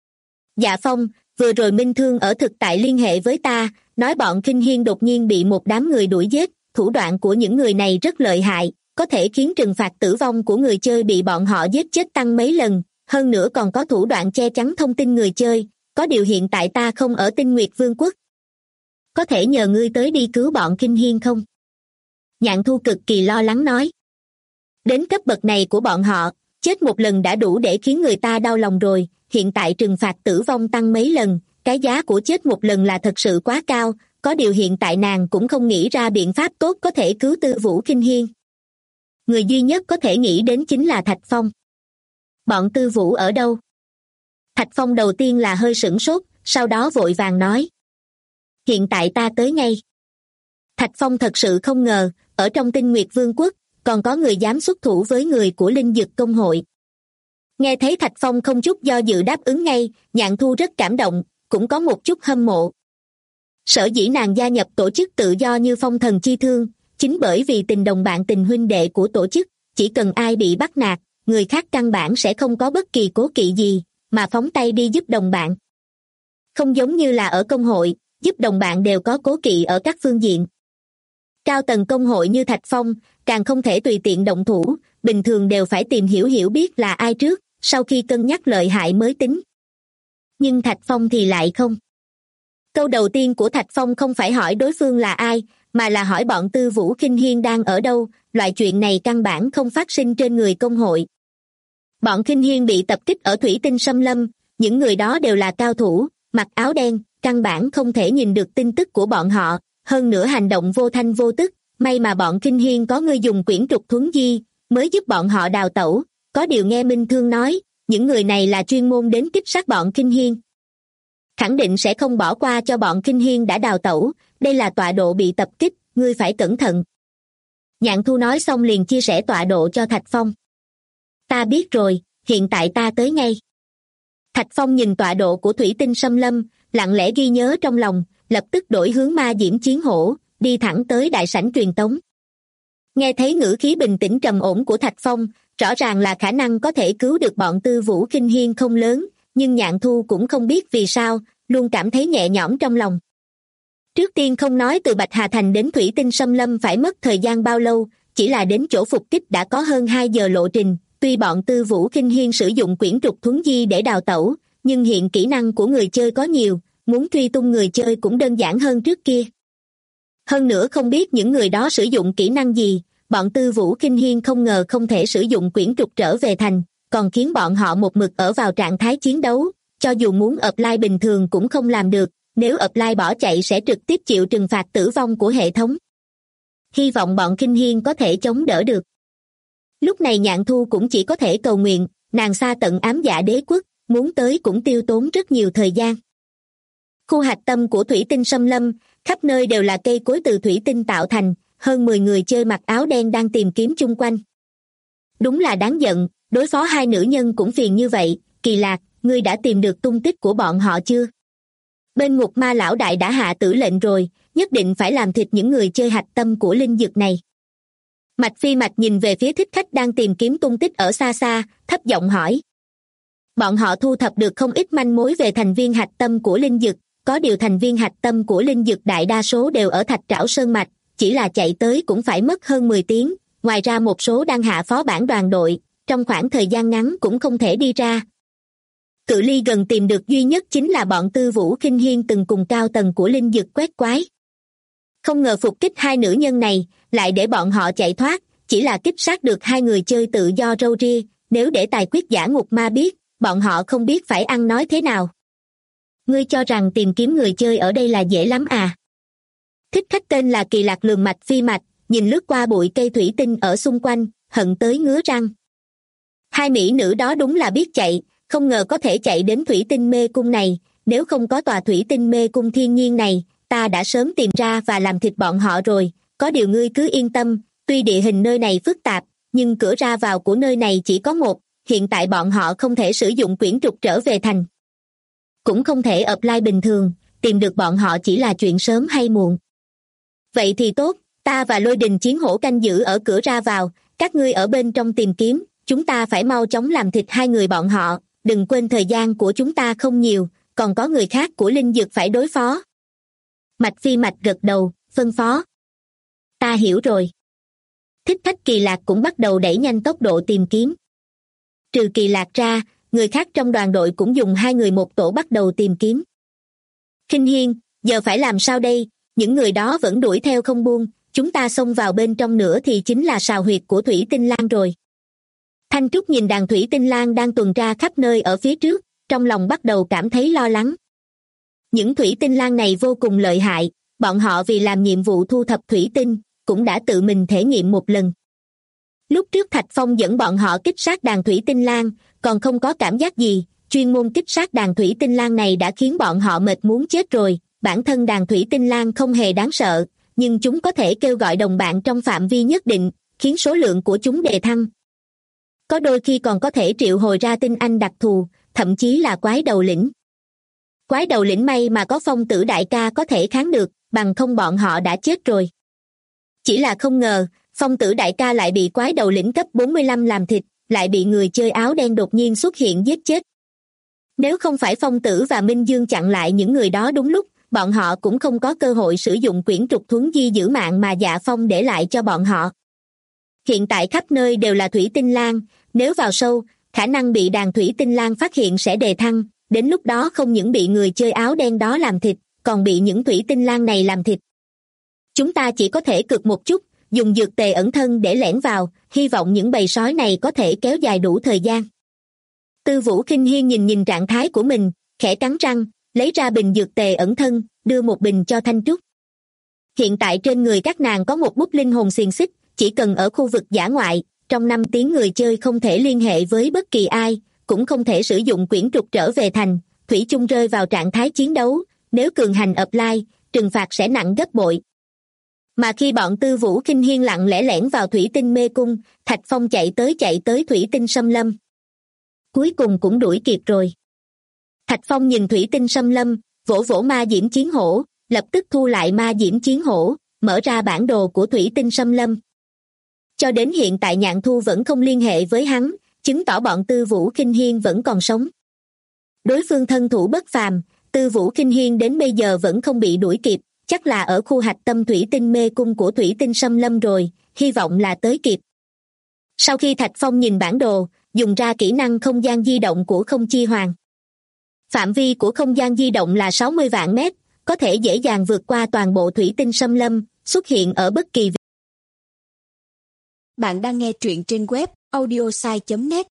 Dạ Phong, vừa rồi Minh Thương ở thực tại liên hệ với ta, nói bọn Kinh Hiên đột nhiên bị một đám người đuổi giết, thủ đoạn của những người này rất lợi hại, có thể khiến trừng phạt tử vong của người chơi bị bọn họ giết chết tăng mấy lần, hơn nữa còn có thủ đoạn che chắn thông tin người chơi, có điều hiện tại ta không ở Tinh Nguyệt Vương quốc. Có thể nhờ ngươi tới đi cứu bọn Kinh Hiên không? Nhạn Thu cực kỳ lo lắng nói. Đến cấp bậc này của bọn họ, chết một lần đã đủ để khiến người ta đau lòng rồi, hiện tại trừng phạt tử vong tăng mấy lần, cái giá của chết một lần là thật sự quá cao, có điều hiện tại nàng cũng không nghĩ ra biện pháp tốt có thể cứu Tư Vũ Kinh Hiên. Người duy nhất có thể nghĩ đến chính là Thạch Phong. Bọn Tư Vũ ở đâu? Thạch Phong đầu tiên là hơi sửng sốt, sau đó vội vàng nói. Hiện tại ta tới ngay. Thạch Phong thật sự không ngờ, ở trong Tinh Nguyệt Vương quốc, còn có người dám xuất thủ với người của Linh Dực Công hội. Nghe thấy Thạch Phong không chút do dự đáp ứng ngay, Nhạn Thu rất cảm động, cũng có một chút hâm mộ. Sở dĩ nàng gia nhập tổ chức tự do như Phong Thần Chi Thương, chính bởi vì tình đồng bạn tình huynh đệ của tổ chức, chỉ cần ai bị bắt nạt, người khác căn bản sẽ không có bất kỳ cố kỵ gì, mà phóng tay đi giúp đồng bạn. Không giống như là ở công hội, giúp đồng bạn đều có cố kỵ ở các phương diện. Cao tầng công hội như Thạch Phong, càng không thể tùy tiện động thủ, bình thường đều phải tìm hiểu biết là ai trước, sau khi cân nhắc lợi hại mới tính. Nhưng Thạch Phong thì lại không. Câu đầu tiên của Thạch Phong không phải hỏi đối phương là ai, mà là hỏi bọn Tư Vũ Kinh Hiên đang ở đâu, loại chuyện này căn bản không phát sinh trên người công hội. Bọn Kinh Hiên bị tập kích ở Thủy Tinh Xâm Lâm, những người đó đều là cao thủ, mặc áo đen, căn bản không thể nhìn được tin tức của bọn họ, hơn nữa hành động vô thanh vô tức, may mà bọn Kinh Hiên có người dùng quyển trục thuấn di, mới giúp bọn họ đào tẩu, có điều nghe Minh Thương nói, những người này là chuyên môn đến kích sát bọn Kinh Hiên. Khẳng định sẽ không bỏ qua cho bọn Kinh Hiên đã đào tẩu, đây là tọa độ bị tập kích, ngươi phải cẩn thận. Nhạn Thu nói xong liền chia sẻ tọa độ cho Thạch Phong. Ta biết rồi, hiện tại ta tới ngay. Thạch Phong nhìn tọa độ của Thủy Tinh Xâm Lâm, lặng lẽ ghi nhớ trong lòng, lập tức đổi hướng ma diễm chiến hổ, đi thẳng tới đại sảnh truyền tống. Nghe thấy ngữ khí bình tĩnh trầm ổn của Thạch Phong, rõ ràng là khả năng có thể cứu được bọn Tư Vũ Kinh Hiên không lớn, nhưng Nhạn Thu cũng không biết vì sao, luôn cảm thấy nhẹ nhõm trong lòng. Trước tiên không nói từ Bạch Hà Thành đến Thủy Tinh Xâm Lâm phải mất thời gian bao lâu, chỉ là đến chỗ phục kích đã có hơn 2 giờ lộ trình, tuy bọn Tư Vũ Kinh Hiên sử dụng quyển trục thuấn di để đào tẩu, nhưng hiện kỹ năng của người chơi có nhiều, muốn truy tung người chơi cũng đơn giản hơn trước kia. Hơn nữa không biết những người đó sử dụng kỹ năng gì, bọn Tư Vũ Kinh Hiên không ngờ không thể sử dụng quyển trục trở về thành, còn khiến bọn họ một mực ở vào trạng thái chiến đấu, cho dù muốn apply bình thường cũng không làm được, nếu apply bỏ chạy sẽ trực tiếp chịu trừng phạt tử vong của hệ thống. Hy vọng bọn Kinh Hiên có thể chống đỡ được. Lúc này Nhạn Thu cũng chỉ có thể cầu nguyện, nàng xa tận Ám Dạ Đế quốc, muốn tới cũng tiêu tốn rất nhiều thời gian. Khu hạch tâm của Thủy Tinh Xâm Lâm, khắp nơi đều là cây cối từ thủy tinh tạo thành, hơn 10 người chơi mặc áo đen đang tìm kiếm chung quanh. Đúng là đáng giận, đối phó 2 nữ nhân cũng phiền như vậy. Kỳ Lạc, ngươi đã tìm được tung tích của bọn họ chưa? Bên Ngục Ma lão đại đã hạ tử lệnh rồi, nhất định phải làm thịt những người chơi hạch tâm của linh dược này. Mạch Phi Mạch nhìn về phía thích khách đang tìm kiếm tung tích ở xa xa, thấp giọng hỏi. Bọn họ thu thập được không ít manh mối về thành viên hạch tâm của linh dược, có điều thành viên hạch tâm của linh dược đại đa số đều ở Thạch Trảo Sơn Mạch, chỉ là chạy tới cũng phải mất hơn 10 tiếng, ngoài ra một số đang hạ phó bản đoàn đội, trong khoảng thời gian ngắn cũng không thể đi ra. Cự ly gần tìm được duy nhất chính là bọn Tư Vũ Kinh Hiên từng cùng cao tầng của linh dược quét quái. Không ngờ phục kích 2 nữ nhân này, lại để bọn họ chạy thoát, chỉ là kích sát được 2 người chơi tự do râu ria, nếu để tài quyết giả Ngục Ma biết, bọn họ không biết phải ăn nói thế nào. Ngươi cho rằng tìm kiếm người chơi ở đây là dễ lắm à? Thích khách tên là Kỳ Lạc lườm Mạch Phi Mạch, nhìn lướt qua bụi cây thủy tinh ở xung quanh, hận tới ngứa răng. 2 mỹ nữ đó đúng là biết chạy, không ngờ có thể chạy đến thủy tinh mê cung này, nếu không có tòa thủy tinh mê cung thiên nhiên này, ta đã sớm tìm ra và làm thịt bọn họ rồi. Có điều ngươi cứ yên tâm, tuy địa hình nơi này phức tạp, nhưng cửa ra vào của nơi này chỉ có một, hiện tại bọn họ không thể sử dụng quyển trục trở về thành. Cũng không thể apply bình thường, tìm được bọn họ chỉ là chuyện sớm hay muộn. Vậy thì tốt, ta và Lôi Đình Chiến Hổ canh giữ ở cửa ra vào, các ngươi ở bên trong tìm kiếm, chúng ta phải mau chóng làm thịt 2 người bọn họ, đừng quên thời gian của chúng ta không nhiều, còn có người khác của linh dược phải đối phó. Mạch Phi Mạch gật đầu, phân phó. Ta hiểu rồi. Thích khách Kỳ Lạc cũng bắt đầu đẩy nhanh tốc độ tìm kiếm. Trừ Kỳ Lạc ra, người khác trong đoàn đội cũng dùng 2 người một tổ bắt đầu tìm kiếm. Kinh Hiên, giờ phải làm sao đây? Những người đó vẫn đuổi theo không buông, chúng ta xông vào bên trong nữa thì chính là sào huyệt của Thủy Tinh Lang rồi. Thanh Trúc nhìn đàn Thủy Tinh Lang đang tuần tra khắp nơi ở phía trước, trong lòng bắt đầu cảm thấy lo lắng. Những Thủy Tinh Lang này vô cùng lợi hại, bọn họ vì làm nhiệm vụ thu thập thủy tinh, cũng đã tự mình thể nghiệm một lần. Lúc trước Thạch Phong dẫn bọn họ kích sát đàn Thủy Tinh Lang, còn không có cảm giác gì, chuyên môn kích sát đàn Thủy Tinh Lang này đã khiến bọn họ mệt muốn chết rồi. Bản thân đàn Thủy Tinh Lang không hề đáng sợ, nhưng chúng có thể kêu gọi đồng bạn trong phạm vi nhất định, khiến số lượng của chúng đề thăng. Có đôi khi còn có thể triệu hồi ra tinh anh đặc thù, thậm chí là quái đầu lĩnh. Quái đầu lĩnh may mà có Phong Tử đại ca có thể kháng được, bằng không bọn họ đã chết rồi. Chỉ là không ngờ, Phong Tử đại ca lại bị quái đầu lĩnh cấp 45 làm thịt, lại bị người chơi áo đen đột nhiên xuất hiện giết chết. Nếu không phải Phong Tử và Minh Dương chặn lại những người đó đúng lúc, bọn họ cũng không có cơ hội sử dụng quyển trục thuấn di giữ mạng mà Dạ Phong để lại cho bọn họ. Hiện tại khắp nơi đều là Thủy Tinh Lang, nếu vào sâu, khả năng bị đàn Thủy Tinh Lang phát hiện sẽ đề thăng, đến lúc đó không những bị người chơi áo đen đó làm thịt, còn bị những Thủy Tinh Lang này làm thịt. Chúng ta chỉ có thể cực một chút, dùng dược tề ẩn thân để lẻn vào, hy vọng những bầy sói này có thể kéo dài đủ thời gian. Tư Vũ Kinh Hiên nhìn trạng thái của mình, khẽ cắn răng, lấy ra bình dược tề ẩn thân, đưa một bình cho Thanh Trúc. Hiện tại trên người các nàng có một bút linh hồn xiềng xích, chỉ cần ở khu vực dã ngoại, trong 5 tiếng người chơi không thể liên hệ với bất kỳ ai, cũng không thể sử dụng quyển trục trở về thành, thủy chung rơi vào trạng thái chiến đấu, nếu cường hành apply, trừng phạt sẽ nặng gấp bội. Mà khi bọn Tư Vũ Kinh Hiên lặng lẽ lẻn vào thủy tinh mê cung, Thạch Phong chạy tới thủy tinh xâm lâm. Cuối cùng cũng đuổi kịp rồi. Thạch Phong nhìn thủy tinh xâm lâm, vỗ vỗ ma diễm chiến hổ, lập tức thu lại ma diễm chiến hổ, mở ra bản đồ của thủy tinh xâm lâm. Cho đến hiện tại Nhạn Thu vẫn không liên hệ với hắn, chứng tỏ bọn Tư Vũ Kinh Hiên vẫn còn sống. Đối phương thân thủ bất phàm, Tư Vũ Kinh Hiên đến bây giờ vẫn không bị đuổi kịp, chắc là ở khu hạch tâm thủy tinh mê cung của thủy tinh xâm lâm rồi, hy vọng là tới kịp. Sau khi Thạch Phong nhìn bản đồ, dùng ra kỹ năng không gian di động của Không Chi Hoàng. Phạm vi của không gian di động là 60 vạn mét, có thể dễ dàng vượt qua toàn bộ thủy tinh xâm lâm, xuất hiện ở bất kỳ Bạn đang nghe truyện trên web audiosai.net.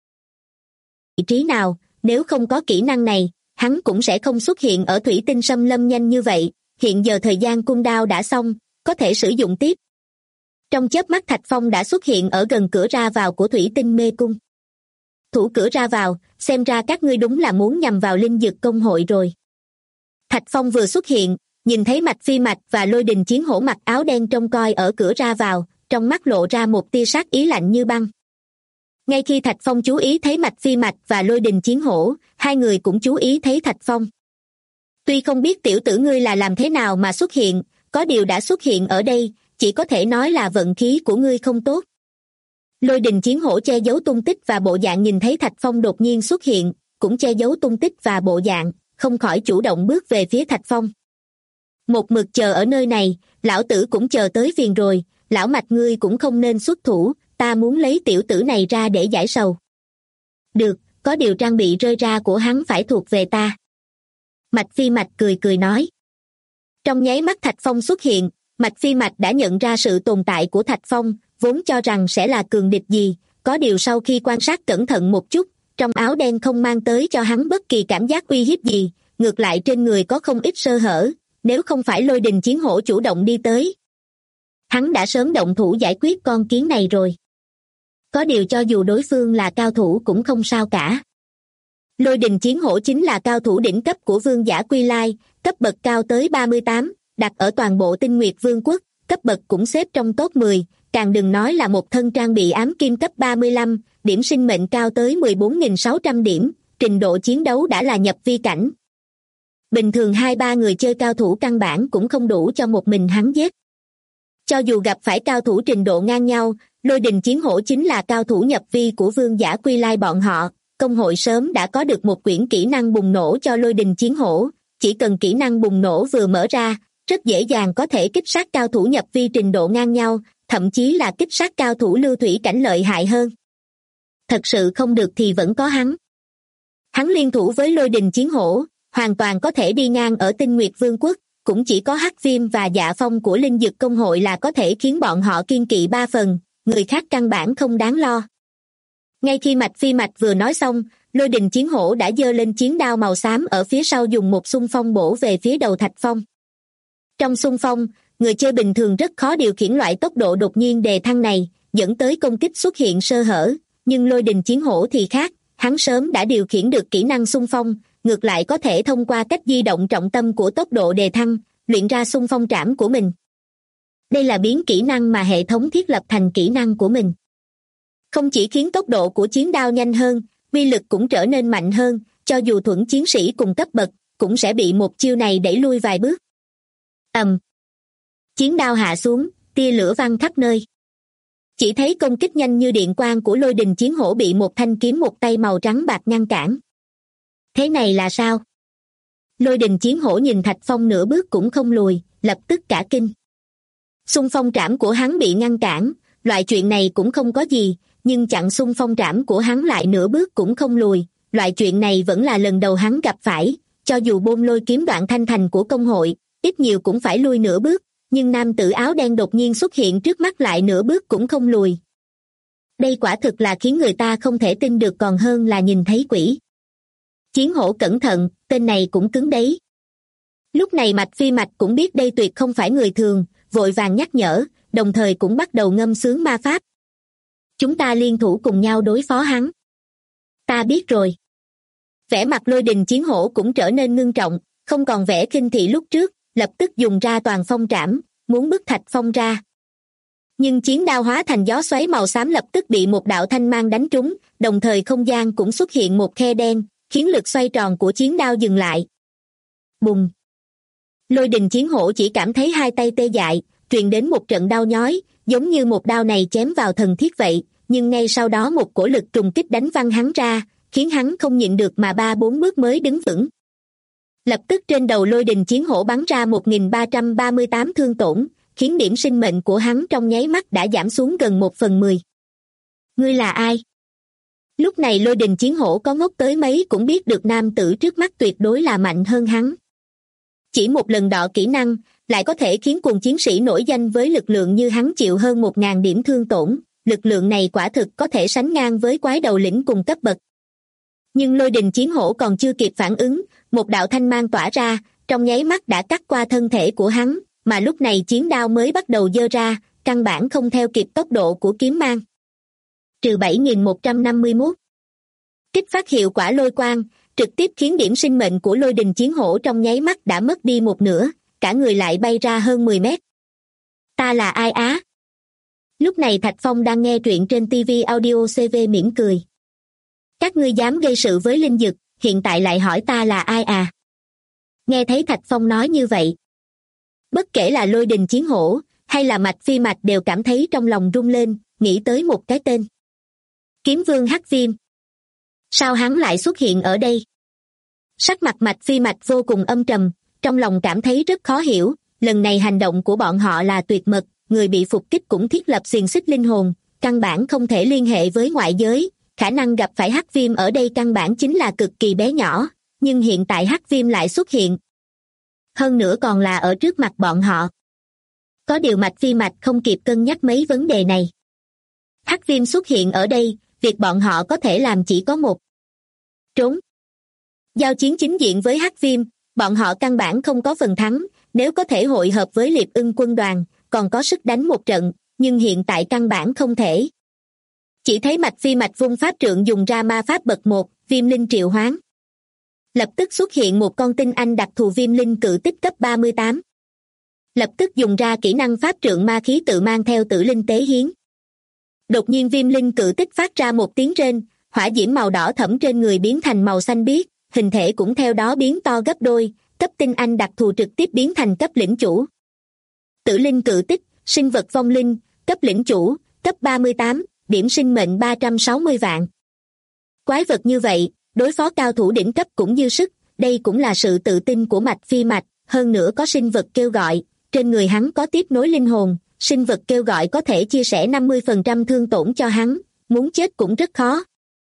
vị trí nào, nếu không có kỹ năng này, hắn cũng sẽ không xuất hiện ở thủy tinh xâm lâm nhanh như vậy. Hiện giờ thời gian cung đao đã xong, có thể sử dụng tiếp. Trong chớp mắt Thạch Phong đã xuất hiện ở gần cửa ra vào của thủy tinh mê cung. Thủ cửa ra vào, xem ra các ngươi đúng là muốn nhằm vào linh dược công hội rồi. Thạch Phong vừa xuất hiện, nhìn thấy Mạch Phi Mạch và Lôi Đình Chiến Hổ mặc áo đen trông coi ở cửa ra vào, trong mắt lộ ra một tia sát ý lạnh như băng. Ngay khi Thạch Phong chú ý thấy Mạch Phi Mạch và Lôi Đình Chiến Hổ, hai người cũng chú ý thấy Thạch Phong. Tuy không biết tiểu tử ngươi là làm thế nào mà xuất hiện, có điều đã xuất hiện ở đây, chỉ có thể nói là vận khí của ngươi không tốt. Lôi Đình Chiến Hổ che giấu tung tích và bộ dạng nhìn thấy Thạch Phong đột nhiên xuất hiện, cũng che giấu tung tích và bộ dạng, không khỏi chủ động bước về phía Thạch Phong. Một mực chờ ở nơi này, lão tử cũng chờ tới phiền rồi, lão Mạch ngươi cũng không nên xuất thủ, ta muốn lấy tiểu tử này ra để giải sầu. Được, có điều trang bị rơi ra của hắn phải thuộc về ta. Mạch Phi Mạch cười cười nói. Trong nháy mắt Thạch Phong xuất hiện, Mạch Phi Mạch đã nhận ra sự tồn tại của Thạch Phong, vốn cho rằng sẽ là cường địch gì, có điều sau khi quan sát cẩn thận một chút, trong áo đen không mang tới cho hắn bất kỳ cảm giác uy hiếp gì, ngược lại trên người có không ít sơ hở, nếu không phải Lôi Đình Chiến Hổ chủ động đi tới. Hắn đã sớm động thủ giải quyết con kiến này rồi. Có điều cho dù đối phương là cao thủ cũng không sao cả. Lôi Đình Chiến Hổ chính là cao thủ đỉnh cấp của Vương Giả Quy Lai, cấp bậc cao tới 38, đặt ở toàn bộ Tinh Nguyệt Vương quốc, cấp bậc cũng xếp trong top 10, càng đừng nói là một thân trang bị ám kim cấp 35, điểm sinh mệnh cao tới 14.600 điểm, trình độ chiến đấu đã là nhập vi cảnh. Bình thường 2-3 người chơi cao thủ căn bản cũng không đủ cho một mình hắn giết. Cho dù gặp phải cao thủ trình độ ngang nhau, Lôi Đình Chiến Hổ chính là cao thủ nhập vi của Vương Giả Quy Lai bọn họ, công hội sớm đã có được một quyển kỹ năng bùng nổ cho Lôi Đình Chiến Hổ, chỉ cần kỹ năng bùng nổ vừa mở ra, rất dễ dàng có thể kích sát cao thủ nhập vi trình độ ngang nhau, thậm chí là kích sát cao thủ lưu thủy cảnh lợi hại hơn. Thật sự không được thì vẫn có hắn. Hắn liên thủ với Lôi Đình Chiến Hổ, hoàn toàn có thể đi ngang ở Tinh Nguyệt Vương quốc, cũng chỉ có Hắc Viêm và Dạ Phong của Linh Dực Công hội là có thể khiến bọn họ kiên kỵ 3 phần, người khác căn bản không đáng lo. Ngay khi Mạch Phi Mạch vừa nói xong, Lôi Đình Chiến Hổ đã giơ lên chiến đao màu xám ở phía sau dùng một xung phong bổ về phía đầu Thạch Phong. Trong xung phong, người chơi bình thường rất khó điều khiển loại tốc độ đột nhiên đề thăng này, dẫn tới công kích xuất hiện sơ hở, nhưng Lôi Đình Chiến Hổ thì khác, hắn sớm đã điều khiển được kỹ năng xung phong, ngược lại có thể thông qua cách di động trọng tâm của tốc độ đề thăng, luyện ra xung phong trảm của mình. Đây là biến kỹ năng mà hệ thống thiết lập thành kỹ năng của mình. Không chỉ khiến tốc độ của chiến đao nhanh hơn, uy lực cũng trở nên mạnh hơn, cho dù thuẫn chiến sĩ cùng cấp bậc, cũng sẽ bị một chiêu này đẩy lui vài bước. Chiến đao hạ xuống, tia lửa văng khắp nơi. Chỉ thấy công kích nhanh như điện quang của Lôi Đình Chiến Hổ bị một thanh kiếm một tay màu trắng bạc ngăn cản. Thế này là sao? Lôi Đình Chiến Hổ nhìn Thạch Phong nửa bước cũng không lùi, lập tức cả kinh. Xung phong trảm của hắn bị ngăn cản, loại chuyện này cũng không có gì, nhưng chặn xung phong trảm của hắn lại nửa bước cũng không lùi, loại chuyện này vẫn là lần đầu hắn gặp phải, cho dù bôn lôi kiếm đoạn thanh thành của công hội, ít nhiều cũng phải lui nửa bước, nhưng nam tử áo đen đột nhiên xuất hiện trước mắt lại nửa bước cũng không lùi. Đây quả thực là khiến người ta không thể tin được còn hơn là nhìn thấy quỷ. Chiến Hổ cẩn thận, tên này cũng cứng đấy. Lúc này Mạch Phi Mạch cũng biết đây tuyệt không phải người thường, vội vàng nhắc nhở, đồng thời cũng bắt đầu ngâm xướng ma pháp. Chúng ta liên thủ cùng nhau đối phó hắn. Ta biết rồi. Vẻ mặt Lôi Đình Chiến Hổ cũng trở nên ngưng trọng, không còn vẻ khinh thị lúc trước, lập tức dùng ra toàn phong trảm, muốn bức Thạch Phong ra. Nhưng chiến đao hóa thành gió xoáy màu xám lập tức bị một đạo thanh mang đánh trúng, đồng thời không gian cũng xuất hiện một khe đen, khiến lực xoay tròn của chiến đao dừng lại. Bùng! Lôi Đình Chiến Hổ chỉ cảm thấy hai tay tê dại, truyền đến một trận đau nhói, giống như một đao này chém vào thần thiết vậy, nhưng ngay sau đó một cổ lực trùng kích đánh văng hắn ra, khiến hắn không nhịn được mà 3-4 bước mới đứng vững. Lập tức trên đầu Lôi Đình Chiến Hổ bắn ra 1338 thương tổn, khiến điểm sinh mệnh của hắn trong nháy mắt đã giảm xuống gần 1/10. Ngươi là ai? Lúc này Lôi Đình Chiến Hổ có ngốc tới mấy cũng biết được nam tử trước mắt tuyệt đối là mạnh hơn hắn. Chỉ một lần đọ kỹ năng, lại có thể khiến cuồng chiến sĩ nổi danh với lực lượng như hắn chịu hơn 1000 điểm thương tổn, lực lượng này quả thực có thể sánh ngang với quái đầu lĩnh cùng cấp bậc. Nhưng Lôi Đình Chiến Hổ còn chưa kịp phản ứng, một đạo thanh mang tỏa ra, trong nháy mắt đã cắt qua thân thể của hắn, mà lúc này chiến đao mới bắt đầu giơ ra, căn bản không theo kịp tốc độ của kiếm mang. Trừ 7151. Kích phát hiệu quả lôi quang, trực tiếp khiến điểm sinh mệnh của Lôi Đình Chiến Hổ trong nháy mắt đã mất đi một nửa, cả người lại bay ra hơn 10 mét. Ta là ai á? Lúc này Thạch Phong đang nghe truyện trên TV Audio CV mỉm cười. Các ngươi dám gây sự với Linh Dực, hiện tại lại hỏi ta là ai à? Nghe thấy Thạch Phong nói như vậy, bất kể là Lôi Đình Chiến Hổ hay là Mạch Phi Mạch đều cảm thấy trong lòng rung lên, nghĩ tới một cái tên. Kiếm Vương Hắc Viêm. Sao hắn lại xuất hiện ở đây? Sắc mặt Mạch Phi Mạch vô cùng âm trầm, trong lòng cảm thấy rất khó hiểu, lần này hành động của bọn họ là tuyệt mật, người bị phục kích cũng thiết lập xiềng xích linh hồn, căn bản không thể liên hệ với ngoại giới, khả năng gặp phải Hắc Viêm ở đây căn bản chính là cực kỳ bé nhỏ, nhưng hiện tại Hắc Viêm lại xuất hiện. Hơn nữa còn là ở trước mặt bọn họ. Có điều Mạch Phi Mạch không kịp cân nhắc mấy vấn đề này. Hắc Viêm xuất hiện ở đây, việc bọn họ có thể làm chỉ có một. Trốn. Giao chiến chính diện với Hắc Viêm, bọn họ căn bản không có phần thắng, nếu có thể hội hợp với Liệp Ưng quân đoàn, còn có sức đánh một trận, nhưng hiện tại căn bản không thể. Chỉ thấy Mạch Phi Mạch vung pháp trượng dùng ra ma pháp bậc 1, Viêm Linh triệu hoán. Lập tức xuất hiện một con tinh anh đặc thù Viêm Linh cự tích cấp 38. Lập tức dùng ra kỹ năng pháp trượng ma khí tự mang theo Tử Linh tế hiến. Đột nhiên Viêm Linh cự tích phát ra một tiếng rên, hỏa diễm màu đỏ thẫm trên người biến thành màu xanh biếc, hình thể cũng theo đó biến to gấp đôi, cấp tinh anh đặc thù trực tiếp biến thành cấp lĩnh chủ. Tử Linh cự tích, sinh vật vong linh, cấp lĩnh chủ, cấp 38, điểm sinh mệnh 360 vạn. Quái vật như vậy, đối phó cao thủ đỉnh cấp cũng dư sức, đây cũng là sự tự tin của Mạch Phi Mạch, hơn nữa có sinh vật kêu gọi, trên người hắn có tiếp nối linh hồn, sinh vật kêu gọi có thể chia sẻ 50% thương tổn cho hắn, muốn chết cũng rất khó.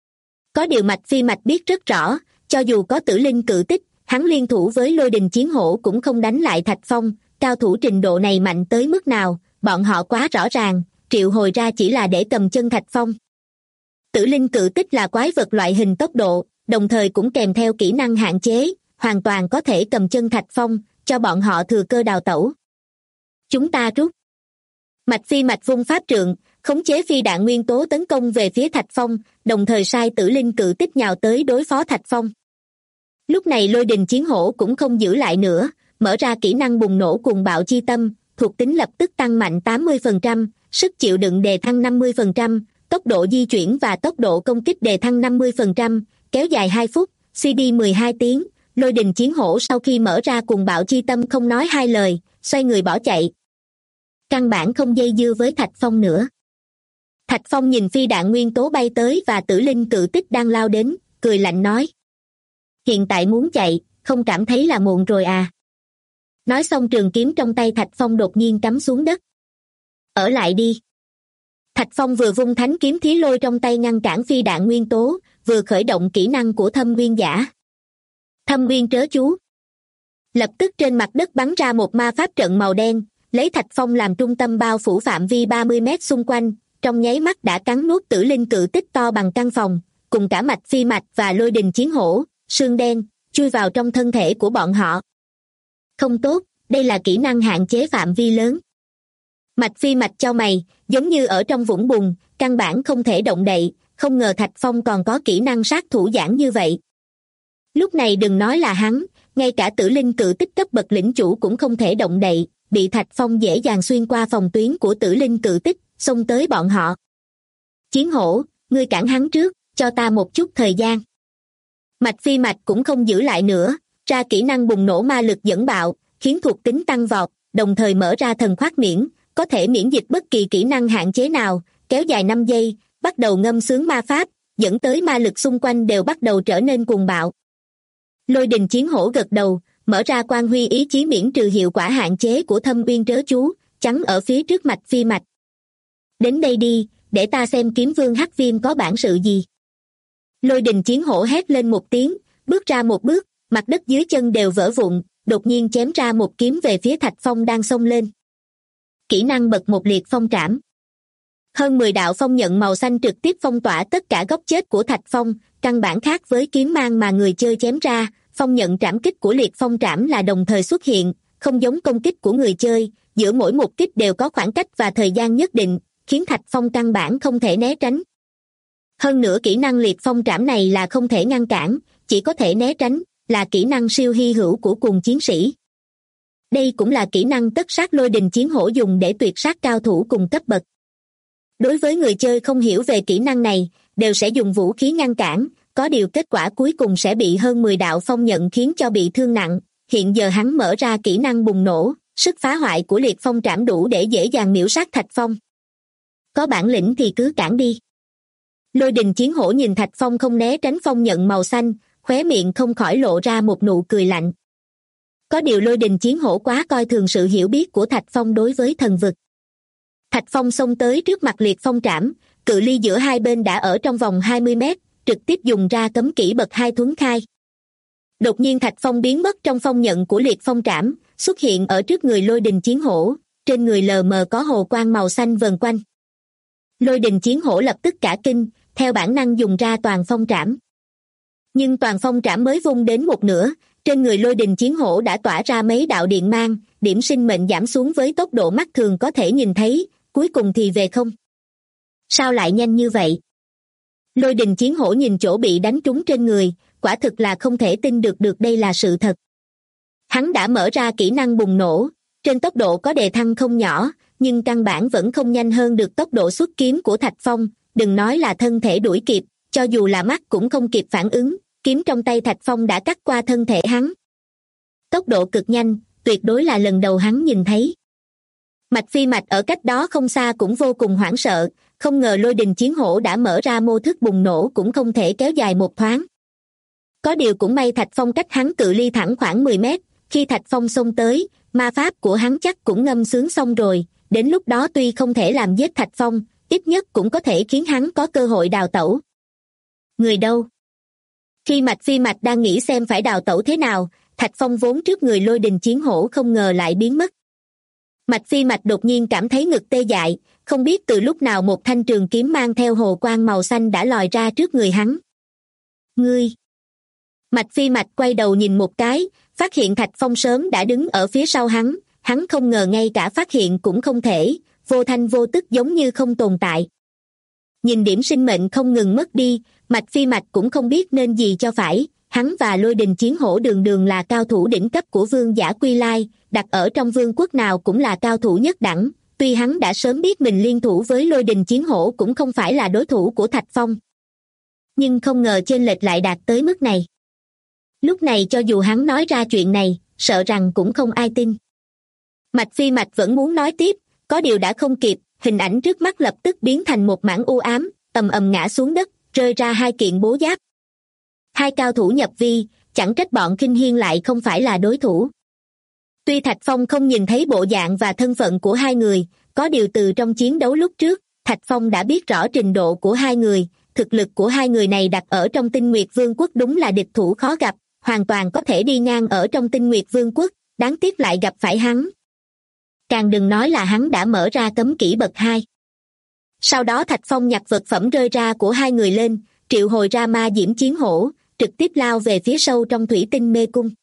Có điều Mạch Phi Mạch biết rất rõ, cho dù có Tử Linh cự tích, hắn liên thủ với Lôi Đình Chiến Hổ cũng không đánh lại Thạch Phong, cao thủ trình độ này mạnh tới mức nào, bọn họ quá rõ ràng, triệu hồi ra chỉ là để cầm chân Thạch Phong. Tử Linh cự tích là quái vật loại hình tốc độ, đồng thời cũng kèm theo kỹ năng hạn chế, hoàn toàn có thể cầm chân Thạch Phong, cho bọn họ thừa cơ đào tẩu. Chúng ta rút. Mạch Phi Mạch vung pháp trượng, khống chế phi đạn nguyên tố tấn công về phía Thạch Phong, đồng thời sai Tử Linh cự tích nhào tới đối phó Thạch Phong. Lúc này Lôi Đình Chiến Hổ cũng không giữ lại nữa, mở ra kỹ năng bùng nổ cuồng bạo chi tâm, thuộc tính lập tức tăng mạnh 80%, sức chịu đựng đề thăng 50%, tốc độ di chuyển và tốc độ công kích đề thăng 50%, kéo dài 2 phút, CD 12 tiếng. Lôi Đình Chiến Hổ sau khi mở ra cuồng bạo chi tâm không nói hai lời, xoay người bỏ chạy. Căn bản không dây dưa với Thạch Phong nữa. Thạch Phong nhìn phi đạn nguyên tố bay tới và Tử Linh cự tích đang lao đến, cười lạnh nói. Hiện tại muốn chạy, không cảm thấy là muộn rồi à? Nói xong trường kiếm trong tay Thạch Phong đột nhiên cắm xuống đất. Ở lại đi. Thạch Phong vừa vung thánh kiếm thí lôi trong tay ngăn cản phi đạn nguyên tố, vừa khởi động kỹ năng của Thâm Nguyên giả. Thâm Nguyên trớ chú. Lập tức trên mặt đất bắn ra một ma pháp trận màu đen, lấy Thạch Phong làm trung tâm bao phủ phạm vi 30 mét xung quanh, trong nháy mắt đã cắn nuốt Tử Linh cự tích to bằng căn phòng, cùng cả Mạch Phi Mạch và Lôi Đình Chiến Hổ, xương đen, chui vào trong thân thể của bọn họ. Không tốt, đây là kỹ năng hạn chế phạm vi lớn. Mạch Phi Mạch chau mày, giống như ở trong vũng bùn, căn bản không thể động đậy, không ngờ Thạch Phong còn có kỹ năng sát thủ giản như vậy. Lúc này đừng nói là hắn, ngay cả Tử Linh cự tích cấp bậc lĩnh chủ cũng không thể động đậy, bị Thạch Phong dễ dàng xuyên qua phòng tuyến của Tử Linh cự tích, xông tới bọn họ. Chiến Hổ, ngươi cản hắn trước, cho ta một chút thời gian. Mạch Phi Mạch cũng không giữ lại nữa, ra kỹ năng bùng nổ ma lực dẫn bạo, khiến thuộc tính tăng vọt, đồng thời mở ra thần khoát miễn, có thể miễn dịch bất kỳ kỹ năng hạn chế nào, kéo dài 5 giây, bắt đầu ngâm sướng ma pháp, dẫn tới ma lực xung quanh đều bắt đầu trở nên cuồng bạo. Lôi đình chiến hổ gật đầu, mở ra quan huy ý chí miễn trừ hiệu quả hạn chế của thâm uyên trớ chú, chắn ở phía trước Mạch Phi Mạch. Đến đây đi, để ta xem kiếm vương hắc viêm có bản sự gì. Lôi đình chiến hổ hét lên một tiếng, bước ra một bước, mặt đất dưới chân đều vỡ vụn, đột nhiên chém ra một kiếm về phía Thạch Phong đang xông lên. Kỹ năng bật một liệt phong trảm. Hơn 10 đạo phong nhận màu xanh trực tiếp phong tỏa tất cả góc chết của Thạch Phong, căn bản khác với kiếm mang mà người chơi chém ra. Phong nhận trảm kích của liệt phong trảm là đồng thời xuất hiện, không giống công kích của người chơi, giữa mỗi một kích đều có khoảng cách và thời gian nhất định, khiến Thạch Phong căn bản không thể né tránh. Hơn nữa kỹ năng liệt phong trảm này là không thể ngăn cản, chỉ có thể né tránh, là kỹ năng siêu hy hữu của cùng chiến sĩ. Đây cũng là kỹ năng tất sát lôi đình chiến hổ dùng để tuyệt sát cao thủ cùng cấp bậc. Đối với người chơi không hiểu về kỹ năng này, đều sẽ dùng vũ khí ngăn cản, có điều kết quả cuối cùng sẽ bị hơn 10 đạo phong nhận khiến cho bị thương nặng. Hiện giờ hắn mở ra kỹ năng bùng nổ, sức phá hoại của liệt phong trảm đủ để dễ dàng miểu sát Thạch Phong. Có bản lĩnh thì cứ cản đi. Lôi đình chiến hổ nhìn Thạch Phong không né tránh phong nhận màu xanh, khóe miệng không khỏi lộ ra một nụ cười lạnh. Có điều lôi đình chiến hổ quá coi thường sự hiểu biết của Thạch Phong đối với thần vực. Thạch Phong xông tới trước mặt liệt phong trảm, cự ly giữa hai bên đã ở trong vòng 20 mét, trực tiếp dùng ra cấm kỹ bậc 2 thuấn khai. Đột nhiên Thạch Phong biến mất trong phong nhận của liệt phong trảm, xuất hiện ở trước người lôi đình chiến hổ, trên người lờ mờ có hồ quang màu xanh vần quanh. Lôi đình chiến hổ lập tức cả kinh, theo bản năng dùng ra toàn phong trảm. Nhưng toàn phong trảm mới vung đến một nửa, trên người lôi đình chiến hổ đã tỏa ra mấy đạo điện mang, điểm sinh mệnh giảm xuống với tốc độ mắt thường có thể nhìn thấy, cuối cùng thì về không. Sao lại nhanh như vậy? Lôi đình chiến hổ nhìn chỗ bị đánh trúng trên người, quả thực là không thể tin được đây là sự thật. Hắn đã mở ra kỹ năng bùng nổ, trên tốc độ có đề thăng không nhỏ, nhưng căn bản vẫn không nhanh hơn được tốc độ xuất kiếm của Thạch Phong, đừng nói là thân thể đuổi kịp, cho dù là mắt cũng không kịp phản ứng, kiếm trong tay Thạch Phong đã cắt qua thân thể hắn. Tốc độ cực nhanh, tuyệt đối là lần đầu hắn nhìn thấy. Mạch Phi Mạch ở cách đó không xa cũng vô cùng hoảng sợ, không ngờ lôi đình chiến hổ đã mở ra mô thức bùng nổ cũng không thể kéo dài một thoáng. Có điều cũng may Thạch Phong cách hắn cự ly thẳng khoảng 10 mét, khi Thạch Phong xông tới, ma pháp của hắn chắc cũng ngâm sướng xong rồi, đến lúc đó tuy không thể làm giết Thạch Phong, ít nhất cũng có thể khiến hắn có cơ hội đào tẩu. Người đâu? Khi Mạch Phi Mạch đang nghĩ xem phải đào tẩu thế nào, Thạch Phong vốn trước người lôi đình chiến hổ không ngờ lại biến mất. Mạch Phi Mạch đột nhiên cảm thấy ngực tê dại, không biết từ lúc nào một thanh trường kiếm mang theo hồ quang màu xanh đã lòi ra trước người hắn. Ngươi! Mạch Phi Mạch quay đầu nhìn một cái, phát hiện Thạch Phong sớm đã đứng ở phía sau hắn không ngờ ngay cả phát hiện cũng không thể, vô thanh vô tức giống như không tồn tại. Nhìn điểm sinh mệnh không ngừng mất đi, Mạch Phi Mạch cũng không biết nên gì cho phải, hắn và lôi đình chiến hổ đường đường là cao thủ đỉnh cấp của vương giả Quy Lai, đặt ở trong vương quốc nào cũng là cao thủ nhất đẳng, tuy hắn đã sớm biết mình liên thủ với lôi đình chiến hổ cũng không phải là đối thủ của Thạch Phong. Nhưng không ngờ chênh lệch lại đạt tới mức này. Lúc này cho dù hắn nói ra chuyện này, sợ rằng cũng không ai tin. Mạch Phi Mạch vẫn muốn nói tiếp, có điều đã không kịp, hình ảnh trước mắt lập tức biến thành một mảng u ám, ầm ầm ngã xuống đất, rơi ra hai kiện bố giáp. Hai cao thủ nhập vi, chẳng trách bọn Kinh Hiên lại không phải là đối thủ. Tuy Thạch Phong không nhìn thấy bộ dạng và thân phận của hai người, có điều từ trong chiến đấu lúc trước, Thạch Phong đã biết rõ trình độ của hai người, thực lực của hai người này đặt ở trong Tinh Nguyệt Vương quốc đúng là địch thủ khó gặp, hoàn toàn có thể đi ngang ở trong Tinh Nguyệt Vương quốc, đáng tiếc lại gặp phải hắn. Càng đừng nói là hắn đã mở ra cấm kỹ bậc 2. Sau đó Thạch Phong nhặt vật phẩm rơi ra của hai người lên, triệu hồi ra ma diễm chiến hổ, trực tiếp lao về phía sâu trong thủy tinh mê cung.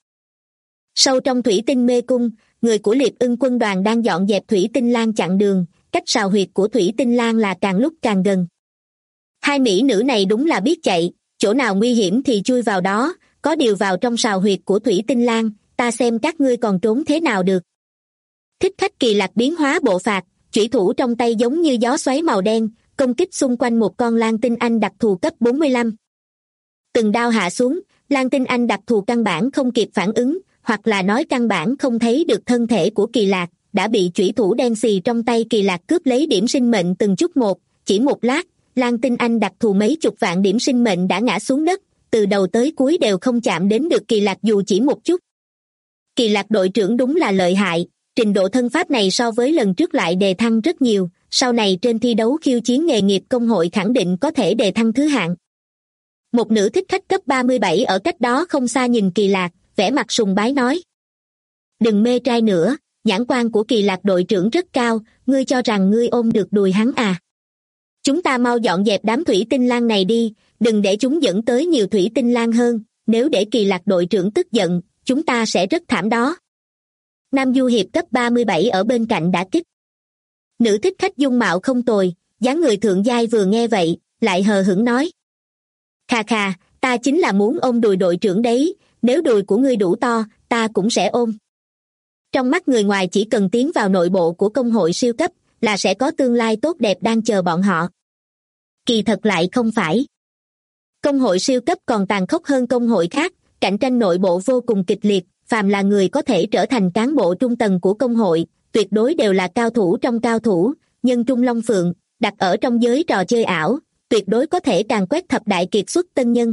Sâu trong thủy tinh mê cung, người của Liệp Ưng quân đoàn đang dọn dẹp thủy tinh lan chặn đường, cách sào huyệt của thủy tinh lan là càng lúc càng gần. Hai mỹ nữ này đúng là biết chạy, chỗ nào nguy hiểm thì chui vào đó, có điều vào trong sào huyệt của thủy tinh lan, ta xem các ngươi còn trốn thế nào được. Thích Khách Kỳ Lạc biến hóa bộ phạt, chủy thủ trong tay giống như gió xoáy màu đen, công kích xung quanh một con Lan Tinh Anh đặc thù cấp 45. Từng đao hạ xuống, Lan Tinh Anh đặc thù căn bản không kịp phản ứng, hoặc là nói căn bản không thấy được thân thể của Kỳ Lạc, đã bị chủy thủ đen xì trong tay Kỳ Lạc cướp lấy điểm sinh mệnh từng chút một. Chỉ một lát, Lan Tinh Anh đặc thù mấy chục vạn điểm sinh mệnh đã ngã xuống đất, từ đầu tới cuối đều không chạm đến được Kỳ Lạc dù chỉ một chút. Kỳ Lạc đội trưởng đúng là lợi hại, trình độ thân pháp này so với lần trước lại đề thăng rất nhiều, sau này trên thi đấu khiêu chiến nghề nghiệp công hội khẳng định có thể đề thăng thứ hạng. Một nữ thích khách cấp 37 ở cách đó không xa nhìn Kỳ Lạc, vẻ mặt sùng bái nói. Đừng mê trai nữa, nhãn quan của Kỳ Lạc đội trưởng rất cao, ngươi cho rằng ngươi ôm được đùi hắn à? Chúng ta mau dọn dẹp đám thủy tinh lang này đi, đừng để chúng dẫn tới nhiều thủy tinh lang hơn, nếu để Kỳ Lạc đội trưởng tức giận, chúng ta sẽ rất thảm đó. Nam Du Hiệp cấp 37 ở bên cạnh đã kích. Nữ thích khách dung mạo không tồi, dáng người thượng giai vừa nghe vậy, lại hờ hững nói. Khà khà, ta chính là muốn ôm đùi đội trưởng đấy, nếu đùi của ngươi đủ to, ta cũng sẽ ôm. Trong mắt người ngoài chỉ cần tiến vào nội bộ của công hội siêu cấp, là sẽ có tương lai tốt đẹp đang chờ bọn họ. Kỳ thật lại không phải. Công hội siêu cấp còn tàn khốc hơn công hội khác, cạnh tranh nội bộ vô cùng kịch liệt, phàm là người có thể trở thành cán bộ trung tầng của công hội, tuyệt đối đều là cao thủ trong cao thủ, nhân trung long phượng, đặt ở trong giới trò chơi ảo, tuyệt đối có thể càn quét thập đại kiệt xuất tân nhân.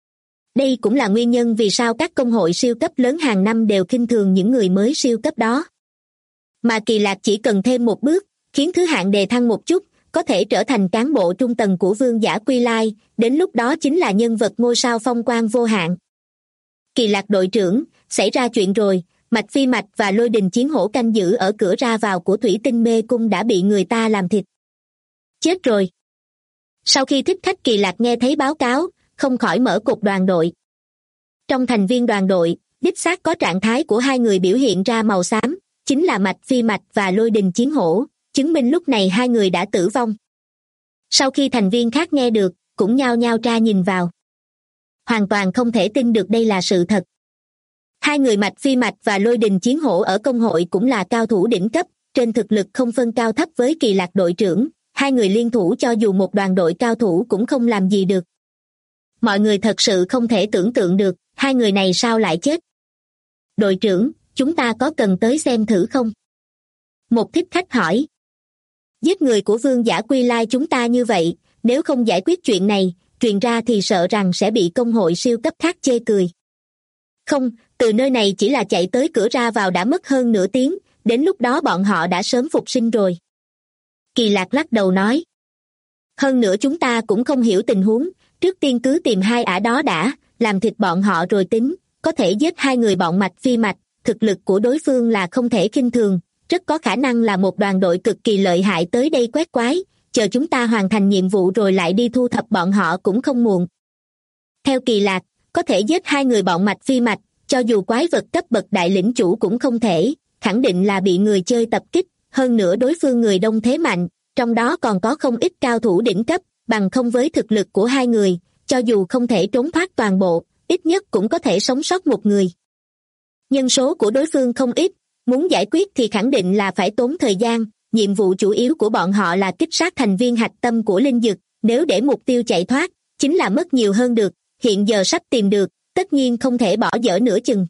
Đây cũng là nguyên nhân vì sao các công hội siêu cấp lớn hàng năm đều khinh thường những người mới siêu cấp đó. Mà Kỳ Lạc chỉ cần thêm một bước, khiến thứ hạng đề thăng một chút, có thể trở thành cán bộ trung tầng của Vương Giả Quy Lai, đến lúc đó chính là nhân vật ngôi sao phong quang vô hạn. Kỳ Lạc đội trưởng, xảy ra chuyện rồi, Mạch Phi Mạch và Lôi Đình Chiến Hổ canh giữ ở cửa ra vào của Thủy Tinh Mê Cung đã bị người ta làm thịt. Chết rồi. Sau khi thích khách Kỳ Lạc nghe thấy báo cáo, không khỏi mở cục đoàn đội. Trong thành viên đoàn đội, đích xác có trạng thái của hai người biểu hiện ra màu xám, chính là Mạch Phi Mạch và Lôi Đình Chiến Hổ, chứng minh lúc này hai người đã tử vong. Sau khi thành viên khác nghe được, cũng nhao nhao tra nhìn vào. Hoàn toàn không thể tin được đây là sự thật. Hai người Mạch Phi Mạch và Lôi Đình Chiến Hổ ở công hội cũng là cao thủ đỉnh cấp, trên thực lực không phân cao thấp với Kỳ Lạc đội trưởng, hai người liên thủ cho dù một đoàn đội cao thủ cũng không làm gì được. Mọi người thật sự không thể tưởng tượng được, hai người này sao lại chết. Đội trưởng, chúng ta có cần tới xem thử không? Một thích khách hỏi. Giết người của Vương Giả Quy Lai chúng ta như vậy, nếu không giải quyết chuyện này, truyền ra thì sợ rằng sẽ bị công hội siêu cấp khác chê cười. Không, từ nơi này chỉ là chạy tới cửa ra vào đã mất hơn nửa tiếng, đến lúc đó bọn họ đã sớm phục sinh rồi. Kỳ Lạc lắc đầu nói. Hơn nữa chúng ta cũng không hiểu tình huống, trước tiên cứ tìm hai ả đó đã, làm thịt bọn họ rồi tính, có thể giết hai người bọn Mạch Phi Mạch, thực lực của đối phương là không thể khinh thường, rất có khả năng là một đoàn đội cực kỳ lợi hại tới đây quét quái, chờ chúng ta hoàn thành nhiệm vụ rồi lại đi thu thập bọn họ cũng không muộn. Theo Kỳ Lạc, có thể giết hai người bọn Mạch Phi Mạch, cho dù quái vật cấp bậc đại lĩnh chủ cũng không thể, khẳng định là bị người chơi tập kích, hơn nữa đối phương người đông thế mạnh, trong đó còn có không ít cao thủ đỉnh cấp, bằng không với thực lực của hai người, cho dù không thể trốn thoát toàn bộ, ít nhất cũng có thể sống sót một người. Nhân số của đối phương không ít, muốn giải quyết thì khẳng định là phải tốn thời gian, nhiệm vụ chủ yếu của bọn họ là kích sát thành viên hạch tâm của linh dực, nếu để mục tiêu chạy thoát, chính là mất nhiều hơn được, hiện giờ sắp tìm được, tất nhiên không thể bỏ dở nửa chừng.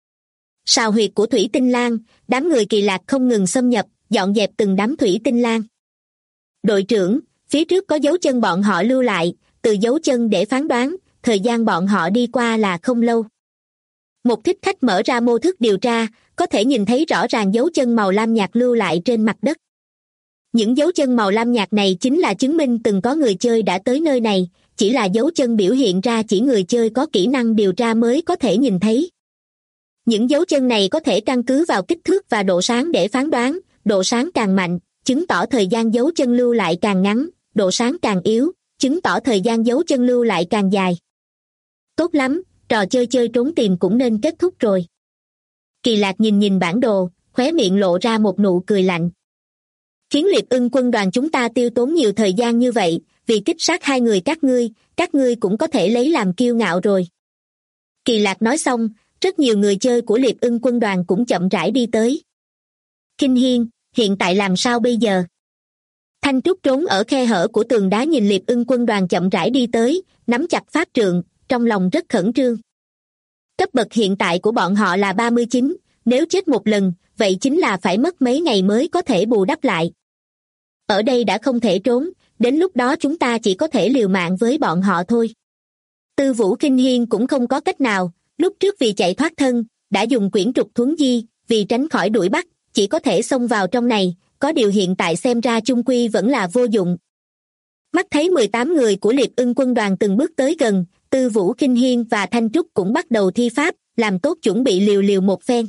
Sào huyệt của Thủy Tinh Lang, đám người Kỳ Lạc không ngừng xâm nhập, dọn dẹp từng đám Thủy Tinh Lang. Đội trưởng, phía trước có dấu chân bọn họ lưu lại, từ dấu chân để phán đoán, thời gian bọn họ đi qua là không lâu. Một thích khách mở ra mô thức điều tra, có thể nhìn thấy rõ ràng dấu chân màu lam nhạt lưu lại trên mặt đất. Những dấu chân màu lam nhạt này chính là chứng minh từng có người chơi đã tới nơi này, chỉ là dấu chân biểu hiện ra chỉ người chơi có kỹ năng điều tra mới có thể nhìn thấy. Những dấu chân này có thể căn cứ vào kích thước và độ sáng để phán đoán, độ sáng càng mạnh, chứng tỏ thời gian dấu chân lưu lại càng ngắn, độ sáng càng yếu, chứng tỏ thời gian dấu chân lưu lại càng dài. Tốt lắm, trò chơi chơi trốn tìm cũng nên kết thúc rồi. Kỳ Lạc nhìn nhìn bản đồ, khóe miệng lộ ra một nụ cười lạnh. Khiến Liệp Ưng quân đoàn chúng ta tiêu tốn nhiều thời gian như vậy, vì kích sát hai người các ngươi cũng có thể lấy làm kiêu ngạo rồi. Kỳ Lạc nói xong, rất nhiều người chơi của Liệp Ưng quân đoàn cũng chậm rãi đi tới. Kinh Hiên, hiện tại làm sao bây giờ? Thanh Trúc trốn ở khe hở của tường đá nhìn Liệp Ưng quân đoàn chậm rãi đi tới, nắm chặt pháp trượng, trong lòng rất khẩn trương. Cấp bậc hiện tại của bọn họ là 39, nếu chết một lần, vậy chính là phải mất mấy ngày mới có thể bù đắp lại. Ở đây đã không thể trốn, đến lúc đó chúng ta chỉ có thể liều mạng với bọn họ thôi. Tư Vũ Kinh Hiên cũng không có cách nào, lúc trước vì chạy thoát thân, đã dùng quyển trục thuấn di, vì tránh khỏi đuổi bắt, chỉ có thể xông vào trong này, có điều hiện tại xem ra chung quy vẫn là vô dụng. Mắt thấy 18 người của Liệp Ưng quân đoàn từng bước tới gần, Tư Vũ Kinh Hiên và Thanh Trúc cũng bắt đầu thi pháp, làm tốt chuẩn bị liều liều một phen.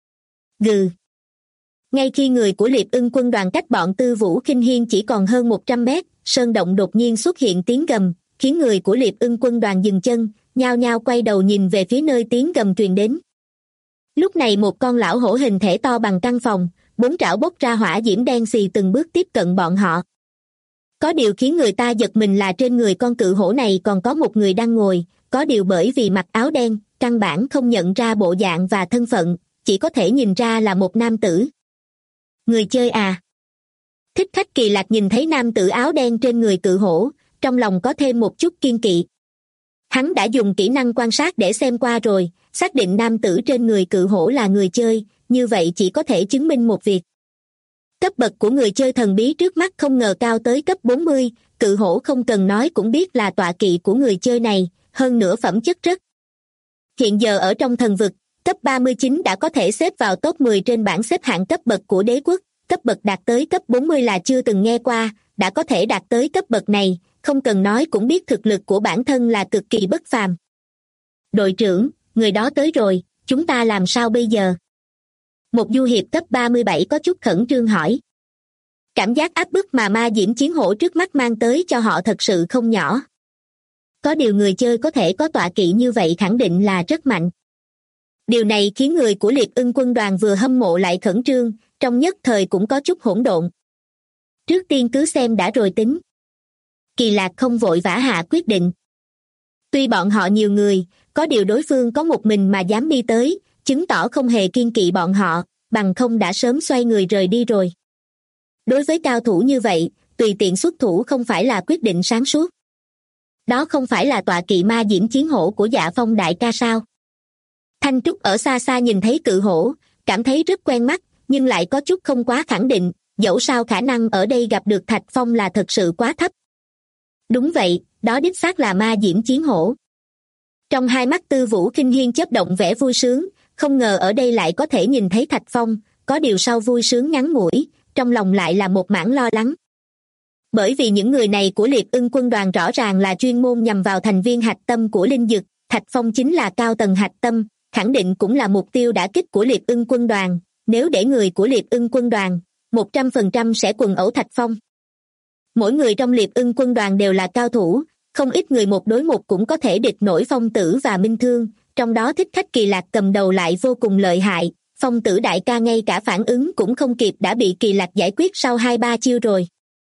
Gừ. Ngay khi người của Liệp Ưng quân đoàn cách bọn Tư Vũ Kinh Hiên chỉ còn hơn 100 mét, sơn động đột nhiên xuất hiện tiếng gầm, khiến người của Liệp Ưng quân đoàn dừng chân, nhao nhao quay đầu nhìn về phía nơi tiếng gầm truyền đến. Lúc này một con lão hổ hình thể to bằng căn phòng, 4 trảo bốc ra hỏa diễm đen xì từng bước tiếp cận bọn họ. Có điều khiến người ta giật mình là trên người con cự hổ này còn có một người đang ngồi, có điều bởi vì mặc áo đen, căn bản không nhận ra bộ dạng và thân phận, chỉ có thể nhìn ra là một nam tử. Người chơi à? Thích Khách Kỳ Lạc nhìn thấy nam tử áo đen trên người cự hổ, trong lòng có thêm một chút kiêng kỵ. Hắn đã dùng kỹ năng quan sát để xem qua rồi, xác định nam tử trên người cự hổ là người chơi, như vậy chỉ có thể chứng minh một việc. Cấp bậc của người chơi thần bí trước mắt không ngờ cao tới cấp 40, cự hổ không cần nói cũng biết là tọa kỵ của người chơi này, hơn nữa phẩm chất rất. Hiện giờ ở trong thần vực, cấp 39 đã có thể xếp vào top 10 trên bảng xếp hạng cấp bậc của đế quốc, cấp bậc đạt tới cấp 40 là chưa từng nghe qua, đã có thể đạt tới cấp bậc này, không cần nói cũng biết thực lực của bản thân là cực kỳ bất phàm. Đội trưởng, người đó tới rồi, chúng ta làm sao bây giờ? Một du hiệp cấp 37 có chút khẩn trương hỏi. Cảm giác áp bức mà ma diễm chiến hổ trước mắt mang tới cho họ thật sự không nhỏ. Có điều người chơi có thể có tọa kỵ như vậy khẳng định là rất mạnh. Điều này khiến người của Liệp Ưng quân đoàn vừa hâm mộ lại khẩn trương, trong nhất thời cũng có chút hỗn độn. Trước tiên cứ xem đã rồi tính. Kỳ Lạc không vội vã hạ quyết định. Tuy bọn họ nhiều người, có điều đối phương có một mình mà dám đi tới, chứng tỏ không hề kiêng kỵ bọn họ, bằng không đã sớm xoay người rời đi rồi. Đối với cao thủ như vậy, tùy tiện xuất thủ không phải là quyết định sáng suốt. Đó không phải là tọa kỵ ma diễm chiến hổ của Dạ Phong đại ca sao? Thanh Trúc ở xa xa nhìn thấy cự hổ, cảm thấy rất quen mắt, nhưng lại có chút không quá khẳng định, dẫu sao khả năng ở đây gặp được Thạch Phong là thật sự quá thấp. Đúng vậy, đó đích xác là ma diễm chiến hổ. Trong hai mắt Tư Vũ Kinh Hiên chớp động vẻ vui sướng, không ngờ ở đây lại có thể nhìn thấy Thạch Phong, có điều sau vui sướng ngắn ngủi, trong lòng lại là một mảng lo lắng. Bởi vì những người này của Liệp Ưng quân đoàn rõ ràng là chuyên môn nhằm vào thành viên hạch tâm của linh dực, Thạch Phong chính là cao tầng hạch tâm, khẳng định cũng là mục tiêu đả kích của Liệp Ưng quân đoàn, nếu để người của Liệp Ưng quân đoàn, 100% sẽ quần ẩu Thạch Phong. Mỗi người trong Liệp Ưng quân đoàn đều là cao thủ, không ít người một đối một cũng có thể địch nổi Phong Tử và Minh Thương, trong đó Thích Khách Kỳ Lạc cầm đầu lại vô cùng lợi hại, Phong Tử đại ca ngay cả phản ứng cũng không kịp đã bị Kỳ Lạc giải quyết sau 2-3 chiêu rồi.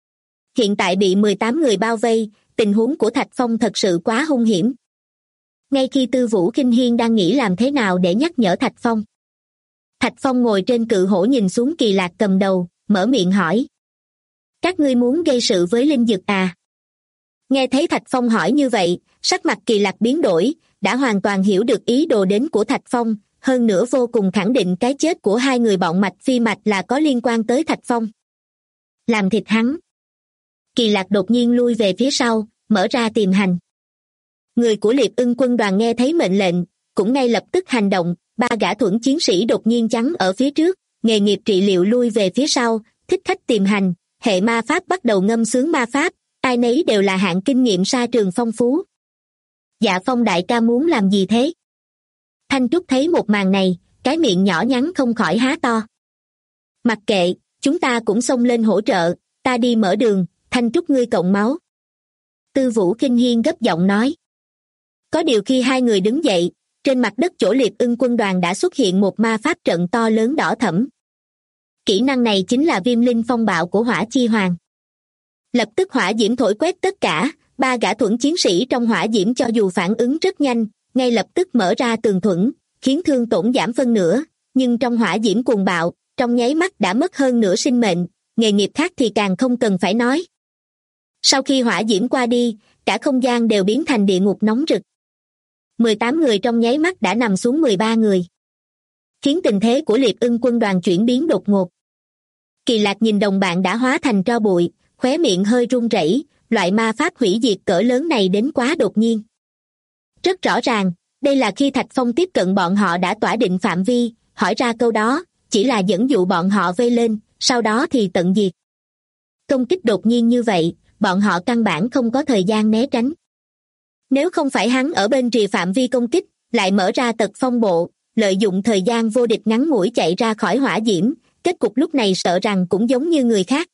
Hiện tại bị 18 người bao vây, tình huống của Thạch Phong thật sự quá hung hiểm. Ngay khi Tư Vũ Kinh Hiên đang nghĩ làm thế nào để nhắc nhở Thạch Phong, Thạch Phong ngồi trên cự hổ nhìn xuống Kỳ Lạc cầm đầu, mở miệng hỏi. Các ngươi muốn gây sự với linh dực à? Nghe thấy Thạch Phong hỏi như vậy, sắc mặt Kỳ Lạc biến đổi, đã hoàn toàn hiểu được ý đồ đến của Thạch Phong, hơn nữa vô cùng khẳng định cái chết của hai người bọn Mạch Phi Mạch là có liên quan tới Thạch Phong. Làm thịt hắn. Kỳ Lạc đột nhiên lui về phía sau, mở ra tìm hành. Người của Liệp Ưng quân đoàn nghe thấy mệnh lệnh, cũng ngay lập tức hành động, 3 gã thuẫn chiến sĩ đột nhiên chắn ở phía trước, nghề nghiệp trị liệu lui về phía sau, Thích Khách tìm hành, hệ ma pháp bắt đầu ngâm sướng ma pháp, ai nấy đều là hạng kinh nghiệm sa trường phong phú. Dạ Phong đại ca muốn làm gì thế? Thanh Trúc thấy một màn này, cái miệng nhỏ nhắn không khỏi há to. Mặc kệ, chúng ta cũng xông lên hỗ trợ, ta đi mở đường, Thanh Trúc ngươi cộng máu. Tư Vũ Kinh Hiên gấp giọng nói. Có điều khi hai người đứng dậy, trên mặt đất chỗ Liệp Ưng quân đoàn đã xuất hiện một ma pháp trận to lớn đỏ thẫm. Kỹ năng này chính là Viêm Linh Phong Bạo của Hỏa Chi Hoàng. Lập tức hỏa diễm thổi quét tất cả, 3 gã thuẫn chiến sĩ trong hỏa diễm cho dù phản ứng rất nhanh, ngay lập tức mở ra tường thuẫn, khiến thương tổn giảm phân nửa, nhưng trong hỏa diễm cuồng bạo, trong nháy mắt đã mất hơn nửa sinh mệnh, nghề nghiệp khác thì càng không cần phải nói. Sau khi hỏa diễm qua đi, cả không gian đều biến thành địa ngục nóng rực. 18 người trong nháy mắt đã nằm xuống 13 người. khiến tình thế của Liệp Ưng quân đoàn chuyển biến đột ngột. Kỳ Lạc nhìn đồng bạn đã hóa thành tro bụi, khóe miệng hơi run rẩy, loại ma pháp hủy diệt cỡ lớn này đến quá đột nhiên. Rất rõ ràng, đây là khi Thạch Phong tiếp cận bọn họ đã tỏa định phạm vi, hỏi ra câu đó, chỉ là dẫn dụ bọn họ vây lên, sau đó thì tận diệt. Công kích đột nhiên như vậy, bọn họ căn bản không có thời gian né tránh. Nếu không phải hắn ở bên rìa phạm vi công kích, lại mở ra tật phong bộ, lợi dụng thời gian vô địch ngắn ngủi chạy ra khỏi hỏa diễm, kết cục lúc này sợ rằng cũng giống như người khác.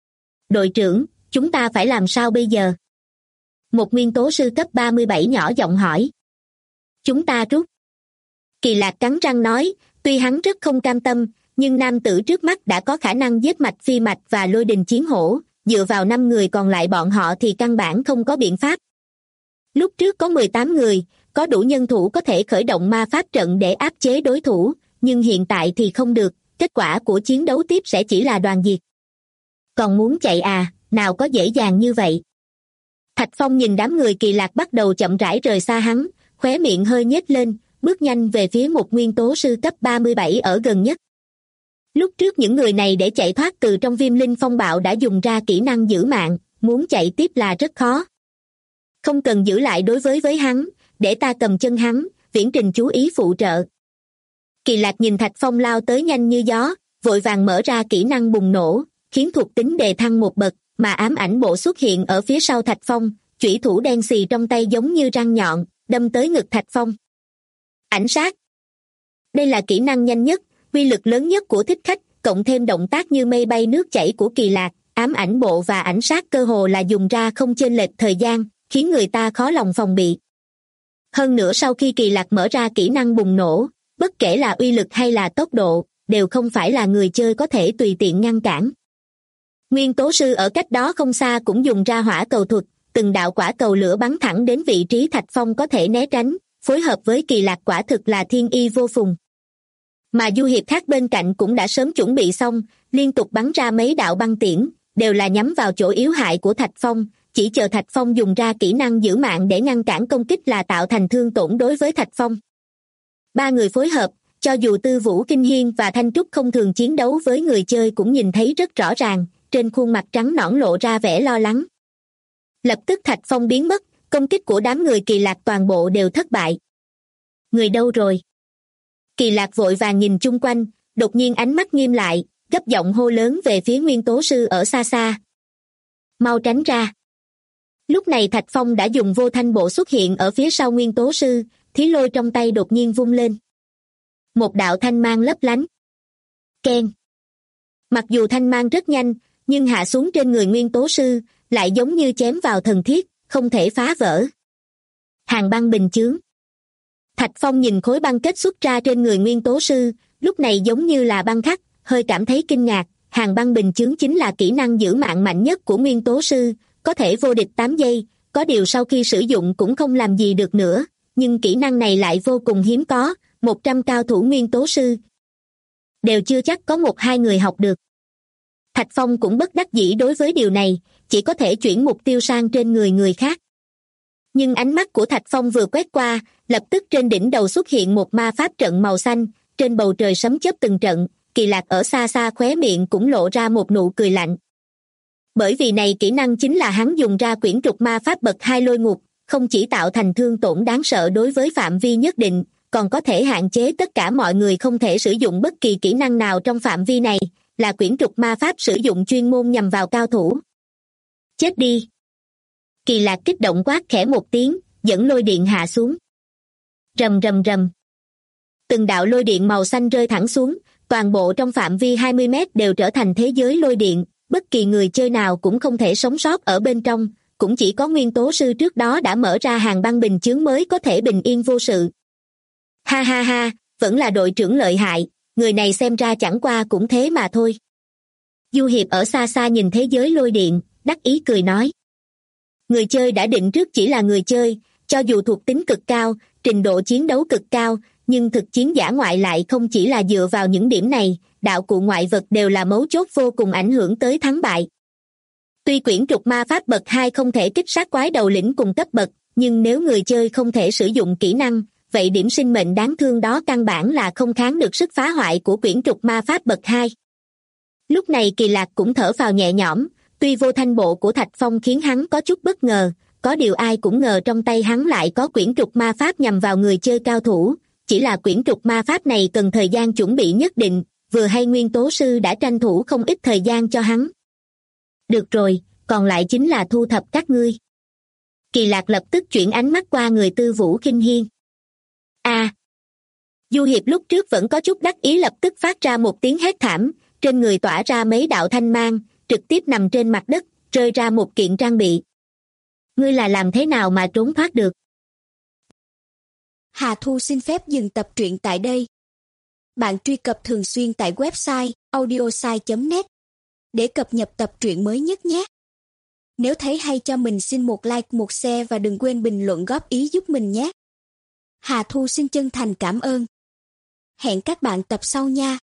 Đội trưởng, chúng ta phải làm sao bây giờ? Một nguyên tố sư cấp 37 nhỏ giọng hỏi. Chúng ta rút. Kỳ Lạc cắn răng nói, tuy hắn rất không cam tâm, nhưng nam tử trước mắt đã có khả năng giết mạch phi mạch và lôi đình chiến hổ, dựa vào 5 người còn lại bọn họ thì căn bản không có biện pháp. Lúc trước có 18 người, có đủ nhân thủ có thể khởi động ma pháp trận để áp chế đối thủ, nhưng hiện tại thì không được, kết quả của chiến đấu tiếp sẽ chỉ là đoàn diệt. Còn muốn chạy à, nào có dễ dàng như vậy. Thạch Phong nhìn đám người Kỳ Lạc bắt đầu chậm rãi rời xa hắn, khóe miệng hơi nhếch lên, bước nhanh về phía một nguyên tố sư cấp 37 ở gần nhất. Lúc trước những người này để chạy thoát từ trong Viêm Linh Phong Bạo đã dùng ra kỹ năng giữ mạng, muốn chạy tiếp là rất khó. Không cần giữ lại đối với hắn, để ta cầm chân hắn, Viễn Trình chú ý phụ trợ. Kỳ Lạc nhìn Thạch Phong lao tới nhanh như gió, vội vàng mở ra kỹ năng bùng nổ, khiến thuộc tính đề thăng một bậc, mà ám ảnh bộ xuất hiện ở phía sau Thạch Phong, chủy thủ đen xì trong tay giống như răng nhọn, đâm tới ngực Thạch Phong. Ảnh sát. Đây là kỹ năng nhanh nhất, uy lực lớn nhất của thích khách, cộng thêm động tác như mây bay nước chảy của Kỳ Lạc, ám ảnh bộ và ảnh sát cơ hồ là dùng ra không chênh lệch thời gian, khiến người ta khó lòng phòng bị. Hơn nữa sau khi Kỳ Lạc mở ra kỹ năng bùng nổ, bất kể là uy lực hay là tốc độ, đều không phải là người chơi có thể tùy tiện ngăn cản. Nguyên tố sư ở cách đó không xa cũng dùng ra hỏa cầu thuật, từng đạo quả cầu lửa bắn thẳng đến vị trí Thạch Phong có thể né tránh, phối hợp với Kỳ Lạc quả thực là thiên y vô phùng. Mà du hiệp khác bên cạnh cũng đã sớm chuẩn bị xong, liên tục bắn ra mấy đạo băng tiễn, đều là nhắm vào chỗ yếu hại của Thạch Phong, chỉ chờ Thạch Phong dùng ra kỹ năng giữ mạng để ngăn cản công kích là tạo thành thương tổn đối với Thạch Phong. 3 người phối hợp, cho dù Tư Vũ Kinh Hiên và Thanh Trúc không thường chiến đấu với người chơi cũng nhìn thấy rất rõ ràng, trên khuôn mặt trắng nõn lộ ra vẻ lo lắng. Lập tức Thạch Phong biến mất, công kích của đám người Kỳ Lạc toàn bộ đều thất bại. Người đâu rồi? Kỳ Lạc vội vàng nhìn chung quanh, đột nhiên ánh mắt nghiêm lại, gấp giọng hô lớn về phía nguyên tố sư ở xa xa. Mau tránh ra. Lúc này Thạch Phong đã dùng vô thanh bộ xuất hiện ở phía sau nguyên tố sư, thí lôi trong tay đột nhiên vung lên. Một đạo thanh mang lấp lánh. Keng. Mặc dù thanh mang rất nhanh, nhưng hạ xuống trên người nguyên tố sư, lại giống như chém vào thần thiết, không thể phá vỡ. Hàng băng bình chướng. Thạch Phong nhìn khối băng kết xuất ra trên người nguyên tố sư, lúc này giống như là băng khắc, hơi cảm thấy kinh ngạc. Hàng băng bình chướng chính là kỹ năng giữ mạng mạnh nhất của nguyên tố sư, có thể vô địch 8 giây, có điều sau khi sử dụng cũng không làm gì được nữa, nhưng kỹ năng này lại vô cùng hiếm có, 100 cao thủ nguyên tố sư đều chưa chắc có 1-2 người học được. Thạch Phong cũng bất đắc dĩ đối với điều này, chỉ có thể chuyển mục tiêu sang trên người khác. Nhưng ánh mắt của Thạch Phong vừa quét qua, lập tức trên đỉnh đầu xuất hiện một ma pháp trận màu xanh, trên bầu trời sấm chớp từng trận, Kỳ Lạc ở xa xa khóe miệng cũng lộ ra một nụ cười lạnh. Bởi vì này kỹ năng chính là hắn dùng ra quyển trục ma pháp bậc 2 lôi ngục, không chỉ tạo thành thương tổn đáng sợ đối với phạm vi nhất định, còn có thể hạn chế tất cả mọi người không thể sử dụng bất kỳ kỹ năng nào trong phạm vi này, là quyển trục ma pháp sử dụng chuyên môn nhằm vào cao thủ. Chết đi! Kỳ Lạc kích động quát khẽ một tiếng, dẫn lôi điện hạ xuống. Rầm rầm rầm. Từng đạo lôi điện màu xanh rơi thẳng xuống, toàn bộ trong phạm vi 20 mét đều trở thành thế giới lôi điện, bất kỳ người chơi nào cũng không thể sống sót ở bên trong, cũng chỉ có nguyên tố sư trước đó đã mở ra hàng băng bình chướng mới có thể bình yên vô sự. Ha ha ha, vẫn là đội trưởng lợi hại, người này xem ra chẳng qua cũng thế mà thôi. Du hiệp ở xa xa nhìn thế giới lôi điện, đắc ý cười nói. Người chơi đã định trước chỉ là người chơi, cho dù thuộc tính cực cao, trình độ chiến đấu cực cao, nhưng thực chiến giả ngoại lại không chỉ là dựa vào những điểm này, đạo cụ ngoại vật đều là mấu chốt vô cùng ảnh hưởng tới thắng bại. Tuy quyển trục ma pháp bậc 2 không thể kích sát quái đầu lĩnh cùng cấp bậc, nhưng nếu người chơi không thể sử dụng kỹ năng, vậy điểm sinh mệnh đáng thương đó căn bản là không kháng được sức phá hoại của quyển trục ma pháp bậc 2. Lúc này Kỳ Lạc cũng thở phào nhẹ nhõm, tuy vô thanh bộ của Thạch Phong khiến hắn có chút bất ngờ, có điều ai cũng ngờ trong tay hắn lại có quyển trục ma pháp nhằm vào người chơi cao thủ, chỉ là quyển trục ma pháp này cần thời gian chuẩn bị nhất định, vừa hay Nguyên Tố Sư đã tranh thủ không ít thời gian cho hắn. Được rồi, còn lại chính là thu thập các ngươi. Kỳ Lạc lập tức chuyển ánh mắt qua người Tư Vũ Kinh Hiên. Du Hiệp lúc trước vẫn có chút đắc ý lập tức phát ra một tiếng hét thảm, trên người tỏa ra mấy đạo thanh mang, trực tiếp nằm trên mặt đất, rơi ra một kiện trang bị. Ngươi là làm thế nào mà trốn thoát được? Hà Thu xin phép dừng tập truyện tại đây. Bạn truy cập thường xuyên tại website audiosai.net để cập nhật tập truyện mới nhất nhé. Nếu thấy hay cho mình xin một like, một share và đừng quên bình luận góp ý giúp mình nhé. Hà Thu xin chân thành cảm ơn. Hẹn các bạn tập sau nha.